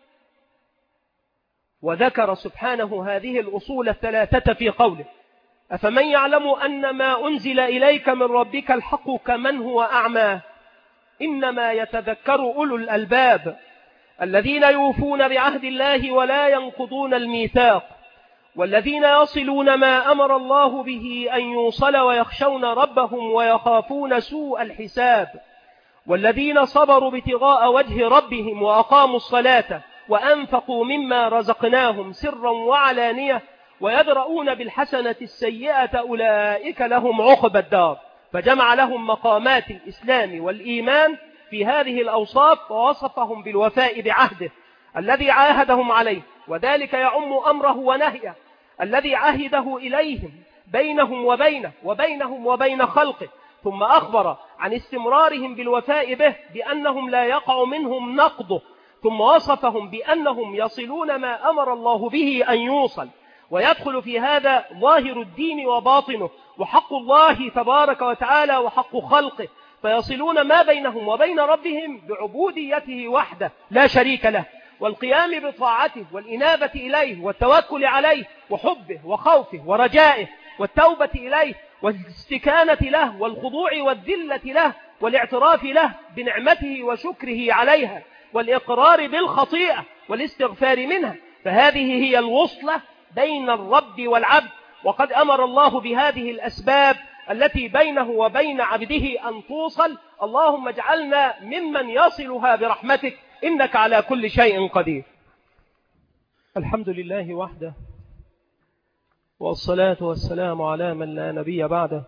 وذكر سبحانه هذه الأصول الثلاثة في قوله: أفمن يعلم أن ما أنزل إليك من ربك الحق كمن هو أعمى إنما يتذكر أولو الألباب الذين يوفون بعهد الله ولا ينقضون الميثاق والذين يصلون ما أمر الله به أن يوصل ويخشون ربهم ويخافون سوء الحساب والذين صبروا ابتغاء وجه ربهم وأقاموا الصلاة وأنفقوا مما رزقناهم سرا وعلانية ويدرؤون بالحسنة السيئة أولئك لهم عقبى الدار. فجمع لهم مقامات الإسلام والإيمان في هذه الأوصاف ووصفهم بالوفاء بعهده الذي عاهدهم عليه، وذلك يعم أمره ونهيه الذي عهده إليهم بينهم وبينه وبينهم وبين خلقه، ثم أخبر عن استمرارهم بالوفاء به بأنهم لا يقع منهم نقضه، ثم وصفهم بأنهم يصلون ما أمر الله به أن يوصل، ويدخل في هذا ظاهر الدين وباطنه، وحق الله تبارك وتعالى وحق خلقه، فيصلون ما بينهم وبين ربهم بعبوديته وحده لا شريك له، والقيام بطاعته والإنابة إليه والتوكل عليه وحبه وخوفه ورجائه والتوبة إليه والاستكانة له والخضوع والذلة له والاعتراف له بنعمته وشكره عليها والإقرار بالخطيئة والاستغفار منها. فهذه هي الوصلة بين الرب والعبد، وقد أمر الله بهذه الأسباب التي بينه وبين عبده أن توصل. اللهم اجعلنا ممن يصلها برحمتك إنك على كل شيء قدير. الحمد لله وحده، والصلاة والسلام على من لا نبي بعده،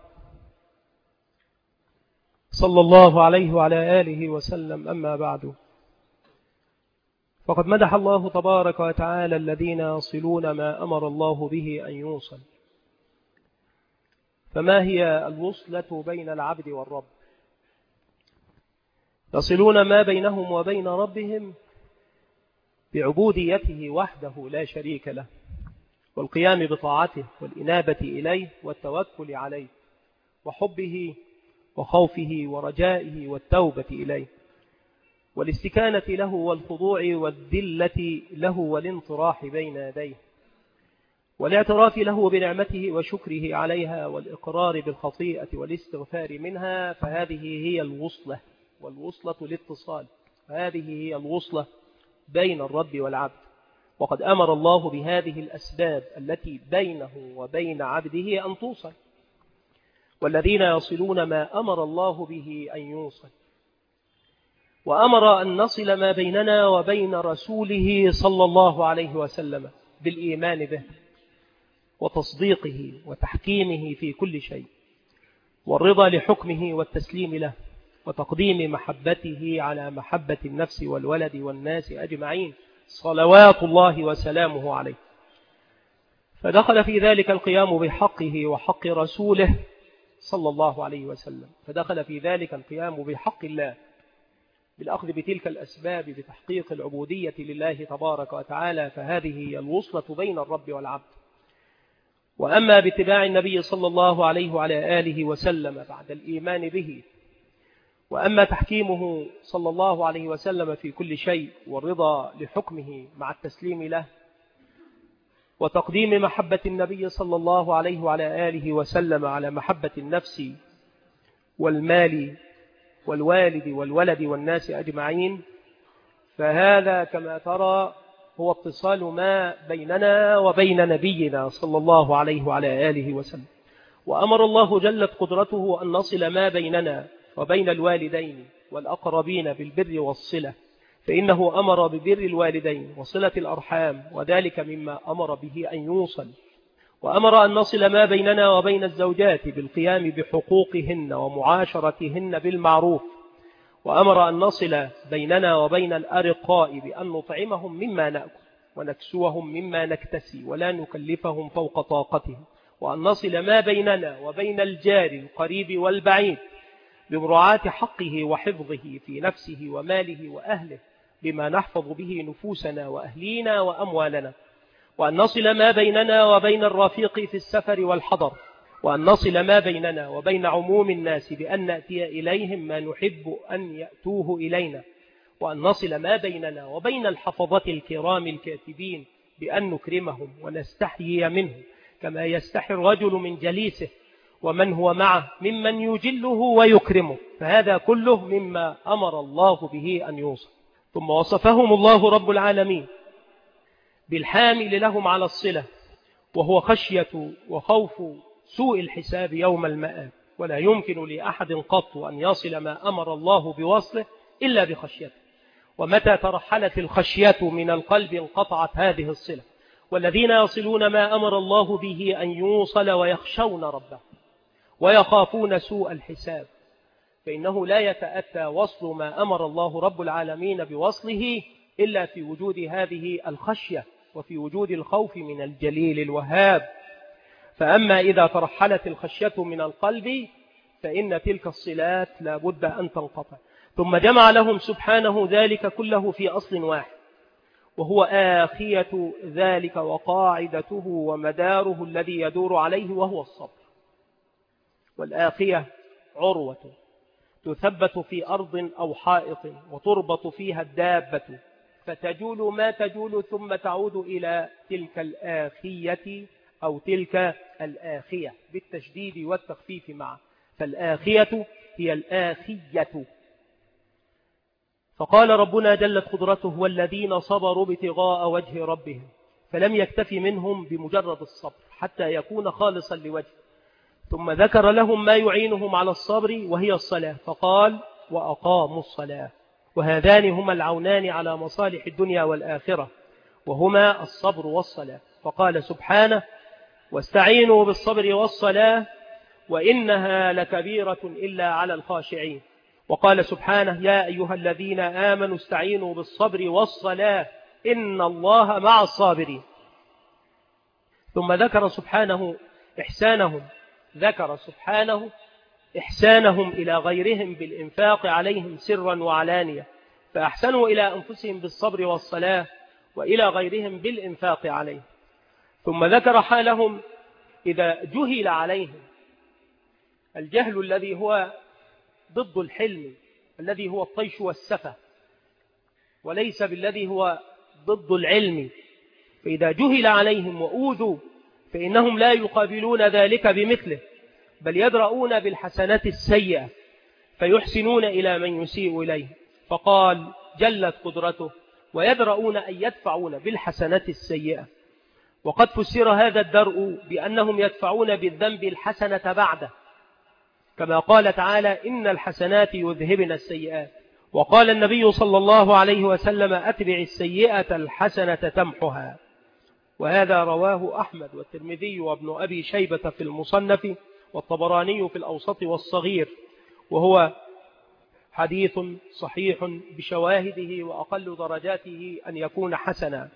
صلى الله عليه وعلى آله وسلم. أما بعد، فقد مدح الله تبارك وتعالى الذين يصلون ما أمر الله به أن يوصل. فما هي الوصلة بين العبد والرب؟ يصلون ما بينهم وبين ربهم بعبوديته وحده لا شريك له، والقيام بطاعته والإنابة إليه والتوكل عليه وحبه وخوفه ورجائه والتوبة إليه والاستكانة له والخضوع والذلة له والانطراح بين يديه والاعتراف له بنعمته وشكره عليها والإقرار بالخطيئة والاستغفار منها. فهذه هي الوصلة، والوصلة الاتصال، هذه هي الوصلة بين الرب والعبد. وقد أمر الله بهذه الأسباب التي بينه وبين عبده أن توصل، والذين يصلون ما أمر الله به أن يوصل، وأمر أن نصل ما بيننا وبين رسوله صلى الله عليه وسلم بالإيمان به وتصديقه وتحكيمه في كل شيء، والرضا لحكمه والتسليم له، وتقديم محبته على محبة النفس والولد والناس أجمعين صلوات الله وسلامه عليه. فدخل في ذلك القيام بحقه وحق رسوله صلى الله عليه وسلم، فدخل في ذلك القيام بحق الله بالأخذ بتلك الأسباب بتحقيق العبودية لله تبارك وتعالى. فهذه هي الوصلة بين الرب والعبد. وأما باتباع النبي صلى الله عليه وعلى آله وسلم بعد الإيمان به، وأما تحكيمه صلى الله عليه وسلم في كل شيء والرضا لحكمه مع التسليم له، وتقديم محبة النبي صلى الله عليه وعلى آله وسلم على محبة النفس والمال والوالد والولد والناس أجمعين، فهذا كما ترى هو اتصال ما بيننا وبين نبينا صلى الله عليه وعلى آله وسلم. وأمر الله جلت قدرته أن نصل ما بيننا وبين الوالدين والأقربين بالبر والصلة، فإنه أمر ببر الوالدين وصلة الأرحام، وذلك مما أمر به أن يوصل. وأمر أن نصل ما بيننا وبين الزوجات بالقيام بحقوقهن ومعاشرتهن بالمعروف. وأمر أن نصل بيننا وبين الأرقاء بأن نطعمهم مما نأكل ونكسوهم مما نكتسي ولا نكلفهم فوق طاقتهم. وأن نصل ما بيننا وبين الجار القريب والبعيد بمراعاة حقه وحفظه في نفسه وماله وأهله بما نحفظ به نفوسنا وأهلينا وأموالنا. وأن نصل ما بيننا وبين الرفيق في السفر والحضر. وأن نصل ما بيننا وبين عموم الناس بأن نأتي إليهم ما نحب أن يأتوه إلينا. وأن نصل ما بيننا وبين الحفظة الكرام الكاتبين بأن نكرمهم ونستحيي منهم كما يستحي الرجل من جليسه ومن هو معه ممن يجله ويكرمه. فهذا كله مما أمر الله به أن يوصل. ثم وصفهم الله رب العالمين بالحامل لهم على الصلة، وهو خشية وخوف سوء الحساب يوم المآب. ولا يمكن لأحد قط أن يصل ما أمر الله بوصله إلا بخشيته، ومتى ترحلت الخشية من القلب انقطعت هذه الصلة. والذين يصلون ما أمر الله به أن يوصل ويخشون ربه ويخافون سوء الحساب، فإنه لا يتأتى وصل ما أمر الله رب العالمين بوصله إلا في وجود هذه الخشية وفي وجود الخوف من الجليل الوهاب. فأما إذا ترحلت الخشية من القلب فإن تلك الصلات لا بد أن تنقطع. ثم جمع لهم سبحانه ذلك كله في أصل واحد، وهو آخية ذلك وقاعدته ومداره الذي يدور عليه، وهو الصبر. والآخية عروة تثبت في أرض أو حائط وتربط فيها الدابة فتجول ما تجول ثم تعود إلى تلك الآخية أو تلك الآخية بالتشديد والتخفيف معه. فالآخية هي الآخية. فقال ربنا جلت قدرته والذين صبروا ابتغاء وجه ربهم، فلم يكتفي منهم بمجرد الصبر حتى يكون خالصا لوجه، ثم ذكر لهم ما يعينهم على الصبر وهي الصلاة، فقال وأقاموا الصلاة. وهذان هما العونان على مصالح الدنيا والآخرة، وهما الصبر والصلاة. فقال سبحانه واستعينوا بالصبر والصلاة وإنها لكبيرة إلا على الخاشعين. وقال سبحانه يا أيها الذين آمنوا استعينوا بالصبر والصلاة إن الله مع الصابرين. ثم ذكر سبحانه إحسانهم إلى غيرهم بالإنفاق عليهم سرا وعلانية، فأحسنوا إلى أنفسهم بالصبر والصلاة وإلى غيرهم بالإنفاق عليهم. ثم ذكر حالهم إذا جهل عليهم، الجهل الذي هو ضد الحلم، الذي هو الطيش والسفة، وليس بالذي هو ضد العلم. فإذا جهل عليهم وأوذوا فإنهم لا يقابلون ذلك بمثله، بل يدرؤون بالحسنات السيئة فيحسنون إلى من يسيء إليه. فقال جلت قدرته ويدرؤون أن يدفعون بالحسنات السيئة. وقد فسر هذا الدرء بأنهم يدفعون بالذنب الحسنة بعده، كما قال تعالى إن الحسنات يذهبن السيئات. وقال النبي صلى الله عليه وسلم أتبع السيئة الحسنة تمحها. وهذا رواه أحمد والترمذي وابن أبي شيبة في المصنف والطبراني في الأوسط والصغير، وهو حديث صحيح بشواهده وأقل درجاته أن يكون حسنا.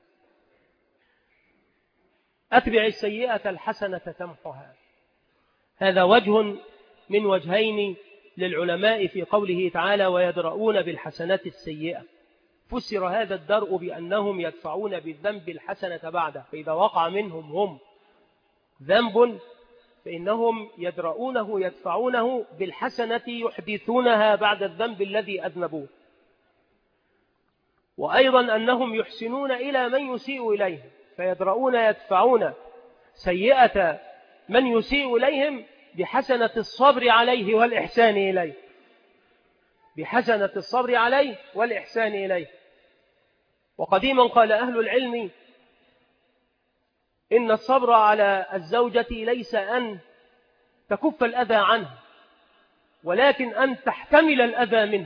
أتبع السيئة الحسنة تمحها، هذا وجه من وجهين للعلماء في قوله تعالى ويدرؤون بالحسنات السيئة. فسر هذا الدرء بأنهم يدفعون بالذنب الحسنة بعده، فإذا وقع منهم هم ذنب فإنهم يدرؤونه يدفعونه بالحسنة يحدثونها بعد الذنب الذي أذنبوه. وأيضا أنهم يحسنون إلى من يسيء إليهم، فيدرؤون يدفعون سيئة من يسيء إليهم بحسنة الصبر عليه والإحسان إليه، بحسنة الصبر عليه والإحسان إليه. وقديما قال أهل العلم إن الصبر على الزوجة ليس أن تكف الأذى عنه، ولكن أن تحتمل الأذى منه.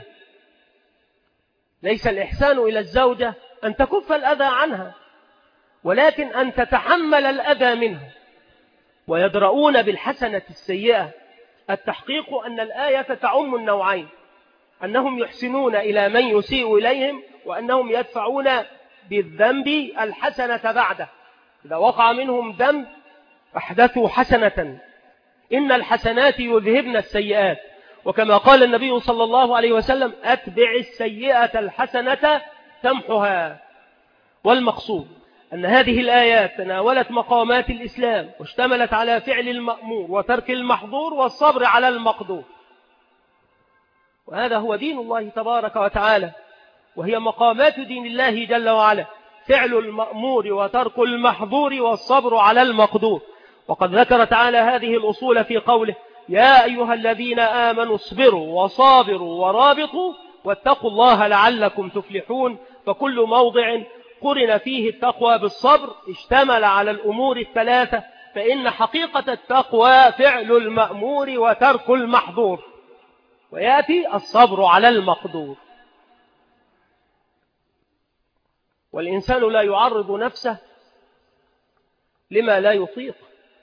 ليس الإحسان إلى الزوجة أن تكف الأذى عنها، ولكن أن تتحمل الأذى منه. ويدرؤون بالحسنة السيئة، التحقيق أن الآية تعم النوعين، أنهم يحسنون إلى من يسيء إليهم، وأنهم يدفعون بالذنب الحسنة بعده. إذا وقع منهم ذنب أحدثوا حسنة، إن الحسنات يذهبن السيئات. وكما قال النبي صلى الله عليه وسلم أتبع السيئة الحسنة تمحها. والمقصود أن هذه الآيات تناولت مقامات الإسلام، واشتملت على فعل المأمور وترك المحظور والصبر على المقدور. وهذا هو دين الله تبارك وتعالى، وهي مقامات دين الله جل وعلا، فعل المأمور وترك المحظور والصبر على المقدور. وقد ذكر تعالى هذه الأصول في قوله يا أيها الذين آمنوا اصبروا وصابروا ورابطوا واتقوا الله لعلكم تفلحون. فكل موضع قرن فيه التقوى بالصبر اشتمل على الأمور الثلاثة، فإن حقيقة التقوى فعل المأمور وترك المحظور، ويأتي الصبر على المقدور. والإنسان لا يعرض نفسه لما لا يطيق.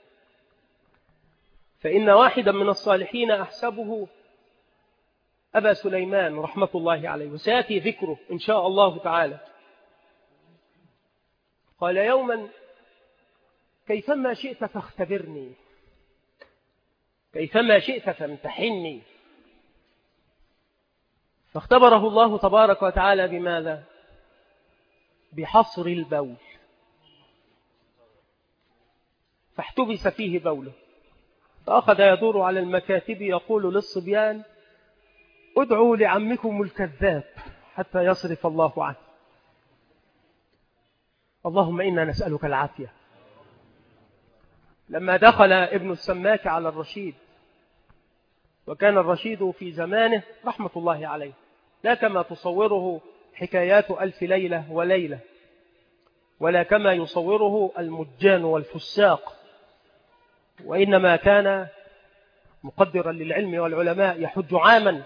فإن واحدا من الصالحين أحسبه أبا سليمان رحمة الله عليه، وسيأتي ذكره إن شاء الله تعالى، قال يوما كيفما شئت فاختبرني، كيفما شئت فامتحني. فاختبره الله تبارك وتعالى بماذا؟ بحصر البول، فاحتبس فيه بوله، فأخذ يدور على المكاتب يقول للصبيان: ادعوا لعمكم الكذاب حتى يصرف الله عنه. اللهم إنا نسألك العافية. لما دخل ابن السماك على الرشيد، وكان الرشيد في زمانه رحمة الله عليه لا كما تصوره حكايات ألف ليلة وليلة، ولا كما يصوره المجان والفساق، وإنما كان مقدرا للعلم والعلماء، يحج عاما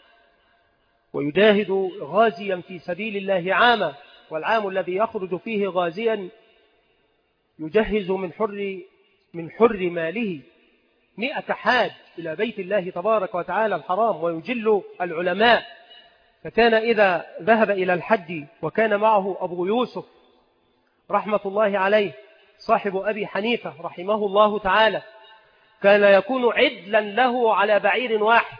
ويجاهد غازيا في سبيل الله عاما، والعام الذي يخرج فيه غازيا يجهز من حر ماله 100 حاج إلى بيت الله تبارك وتعالى الحرام، ويجل العلماء. فكان إذا ذهب إلى الحج وكان معه أبو يوسف رحمة الله عليه صاحب أبي حنيفة رحمه الله تعالى، كان يكون عدلا له على بعير واحد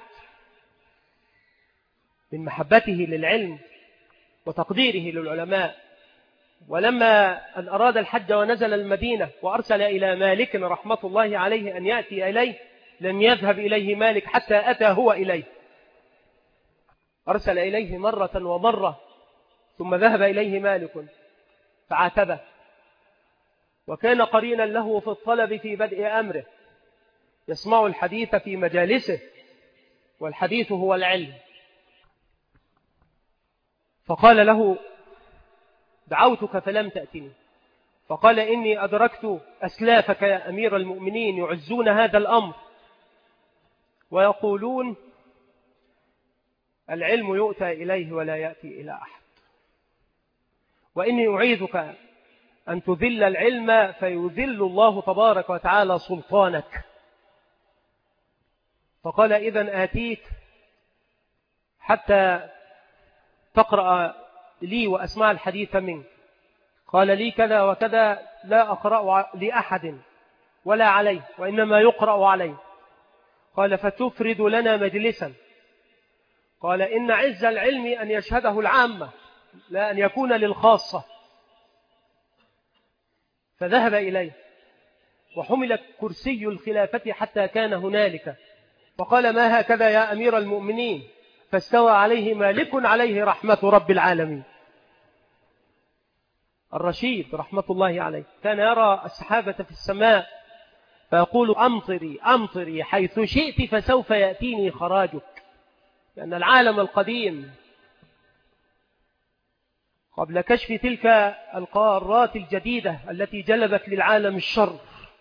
من محبته للعلم وتقديره للعلماء. ولما أن أراد الحج ونزل المدينة وأرسل إلى مالك رحمة الله عليه أن يأتي إليه، لم يذهب إليه مالك حتى أتى هو إليه، أرسل إليه مرة ومرة، ثم ذهب إليه مالك فعاتبه، وكان قرينا له في الطلب في بدء أمره، يسمع الحديث في مجالسه، والحديث هو العلم. فقال له: دعوتك فلم تأتني. فقال: إني أدركت أسلافك يا أمير المؤمنين يعزون هذا الأمر ويقولون العلم يؤتى إليه ولا يأتي إلى أحد، وإني أعيذك أن تذل العلم فيذل الله تبارك وتعالى سلطانك. فقال: إذن آتيك حتى تقرأ لي وأسمع الحديث منك. قال: لي كذا وكذا لا أقرأ لأحد ولا عليه، وإنما يقرأ عليه. قال: فتفرد لنا مجلسا. قال: إن عز العلم أن يشهده العامة لا أن يكون للخاصة. فذهب إليه وحمل كرسي الخلافة حتى كان هنالك، فقال: ما هكذا يا أمير المؤمنين؟ فاستوى عليه مالك عليه رحمة رب العالمين. الرشيد رحمة الله عليه كان يرى السحابة في السماء فيقول: أمطري أمطري حيث شئت فسوف يأتيني خراجك. لأن العالم القديم قبل كشف تلك القارات الجديدة التي جلبت للعالم الشر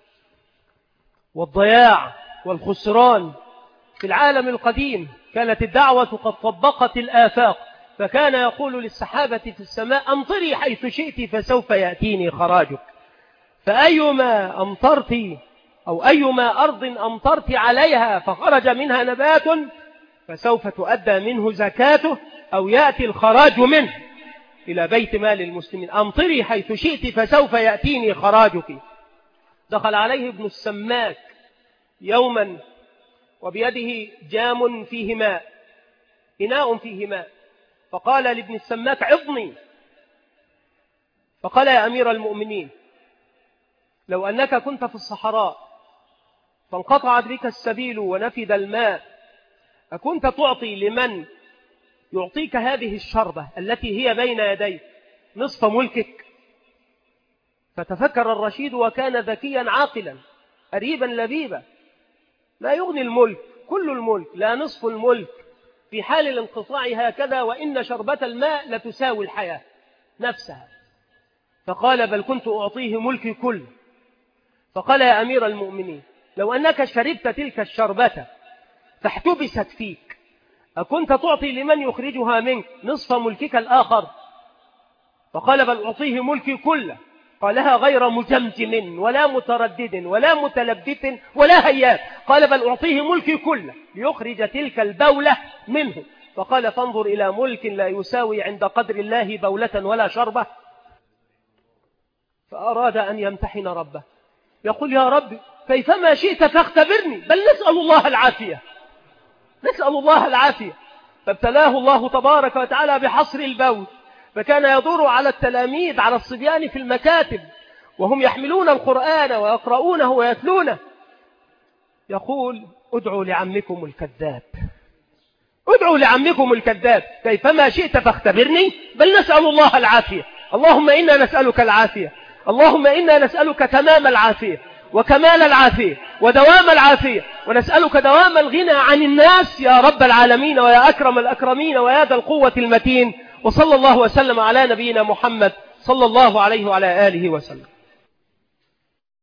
والضياع والخسران، في العالم القديم كانت الدعوة قد طبقت الآفاق، فكان يقول للسحابة في السماء: أمطري حيث شئت فسوف يأتيني خراجك. فأيما أمطرت أو أيما أرض أمطرت عليها فخرج منها نبات فسوف تؤدى منه زكاته أو يأتي الخراج منه إلى بيت مال المسلمين. أمطري حيث شئت فسوف يأتيني خراجك. دخل عليه ابن السماك يوما وبيده جام فيه ماء، إناء فيه ماء، فقال لابن السماك: عظني. فقال: يا أمير المؤمنين، لو أنك كنت في الصحراء فانقطعت بك السبيل ونفد الماء، أكنت تعطي لمن يعطيك هذه الشربة التي هي بين يديك نصف ملكك؟ فتفكر الرشيد وكان ذكيا عاقلا أريبا لبيبا. لا يغني الملك كل الملك، لا نصف الملك في حال الانقطاع هكذا، وإن شربة الماء لتساوي الحياة نفسها. فقال: بل كنت أعطيه ملكي كله. فقال: يا أمير المؤمنين، لو أنك شربت تلك الشربة فاحتبست فيك، أكنت تعطي لمن يخرجها منك نصف ملكك الآخر؟ فقال: بل أعطيه ملكي كله. قالها غير مجمجم ولا متردد ولا متلبت ولا هياب، قال: بل أعطيه ملكي كله ليخرج تلك البولة منه. فقال: فانظر إلى ملك لا يساوي عند قدر الله بولة ولا شربة. فأراد أن يمتحن ربه، يقول يا رب كيفما شئت فاختبرني، بل نسأل الله العافية، نسأل الله العافية. فابتلاه الله تبارك وتعالى بحصر البول، فكان يدور على التلاميذ على الصبيان في المكاتب وهم يحملون القرآن ويقرؤونه ويتلونه، يقول ادعوا لعمكم الكذاب، ادعوا لعمكم الكذاب، كيفما شئت فاختبرني، بل نسأل الله العافية. اللهم إنا نسألك العافية، اللهم إنا نسألك تمام العافية وكمال العافية ودوام العافية، ونسألك دوام الغنى عن الناس يا رب العالمين ويا أكرم الأكرمين ويا ذا القوة المتين. وصلى الله وسلم على نبينا محمد صلى الله عليه وعلى آله وسلم.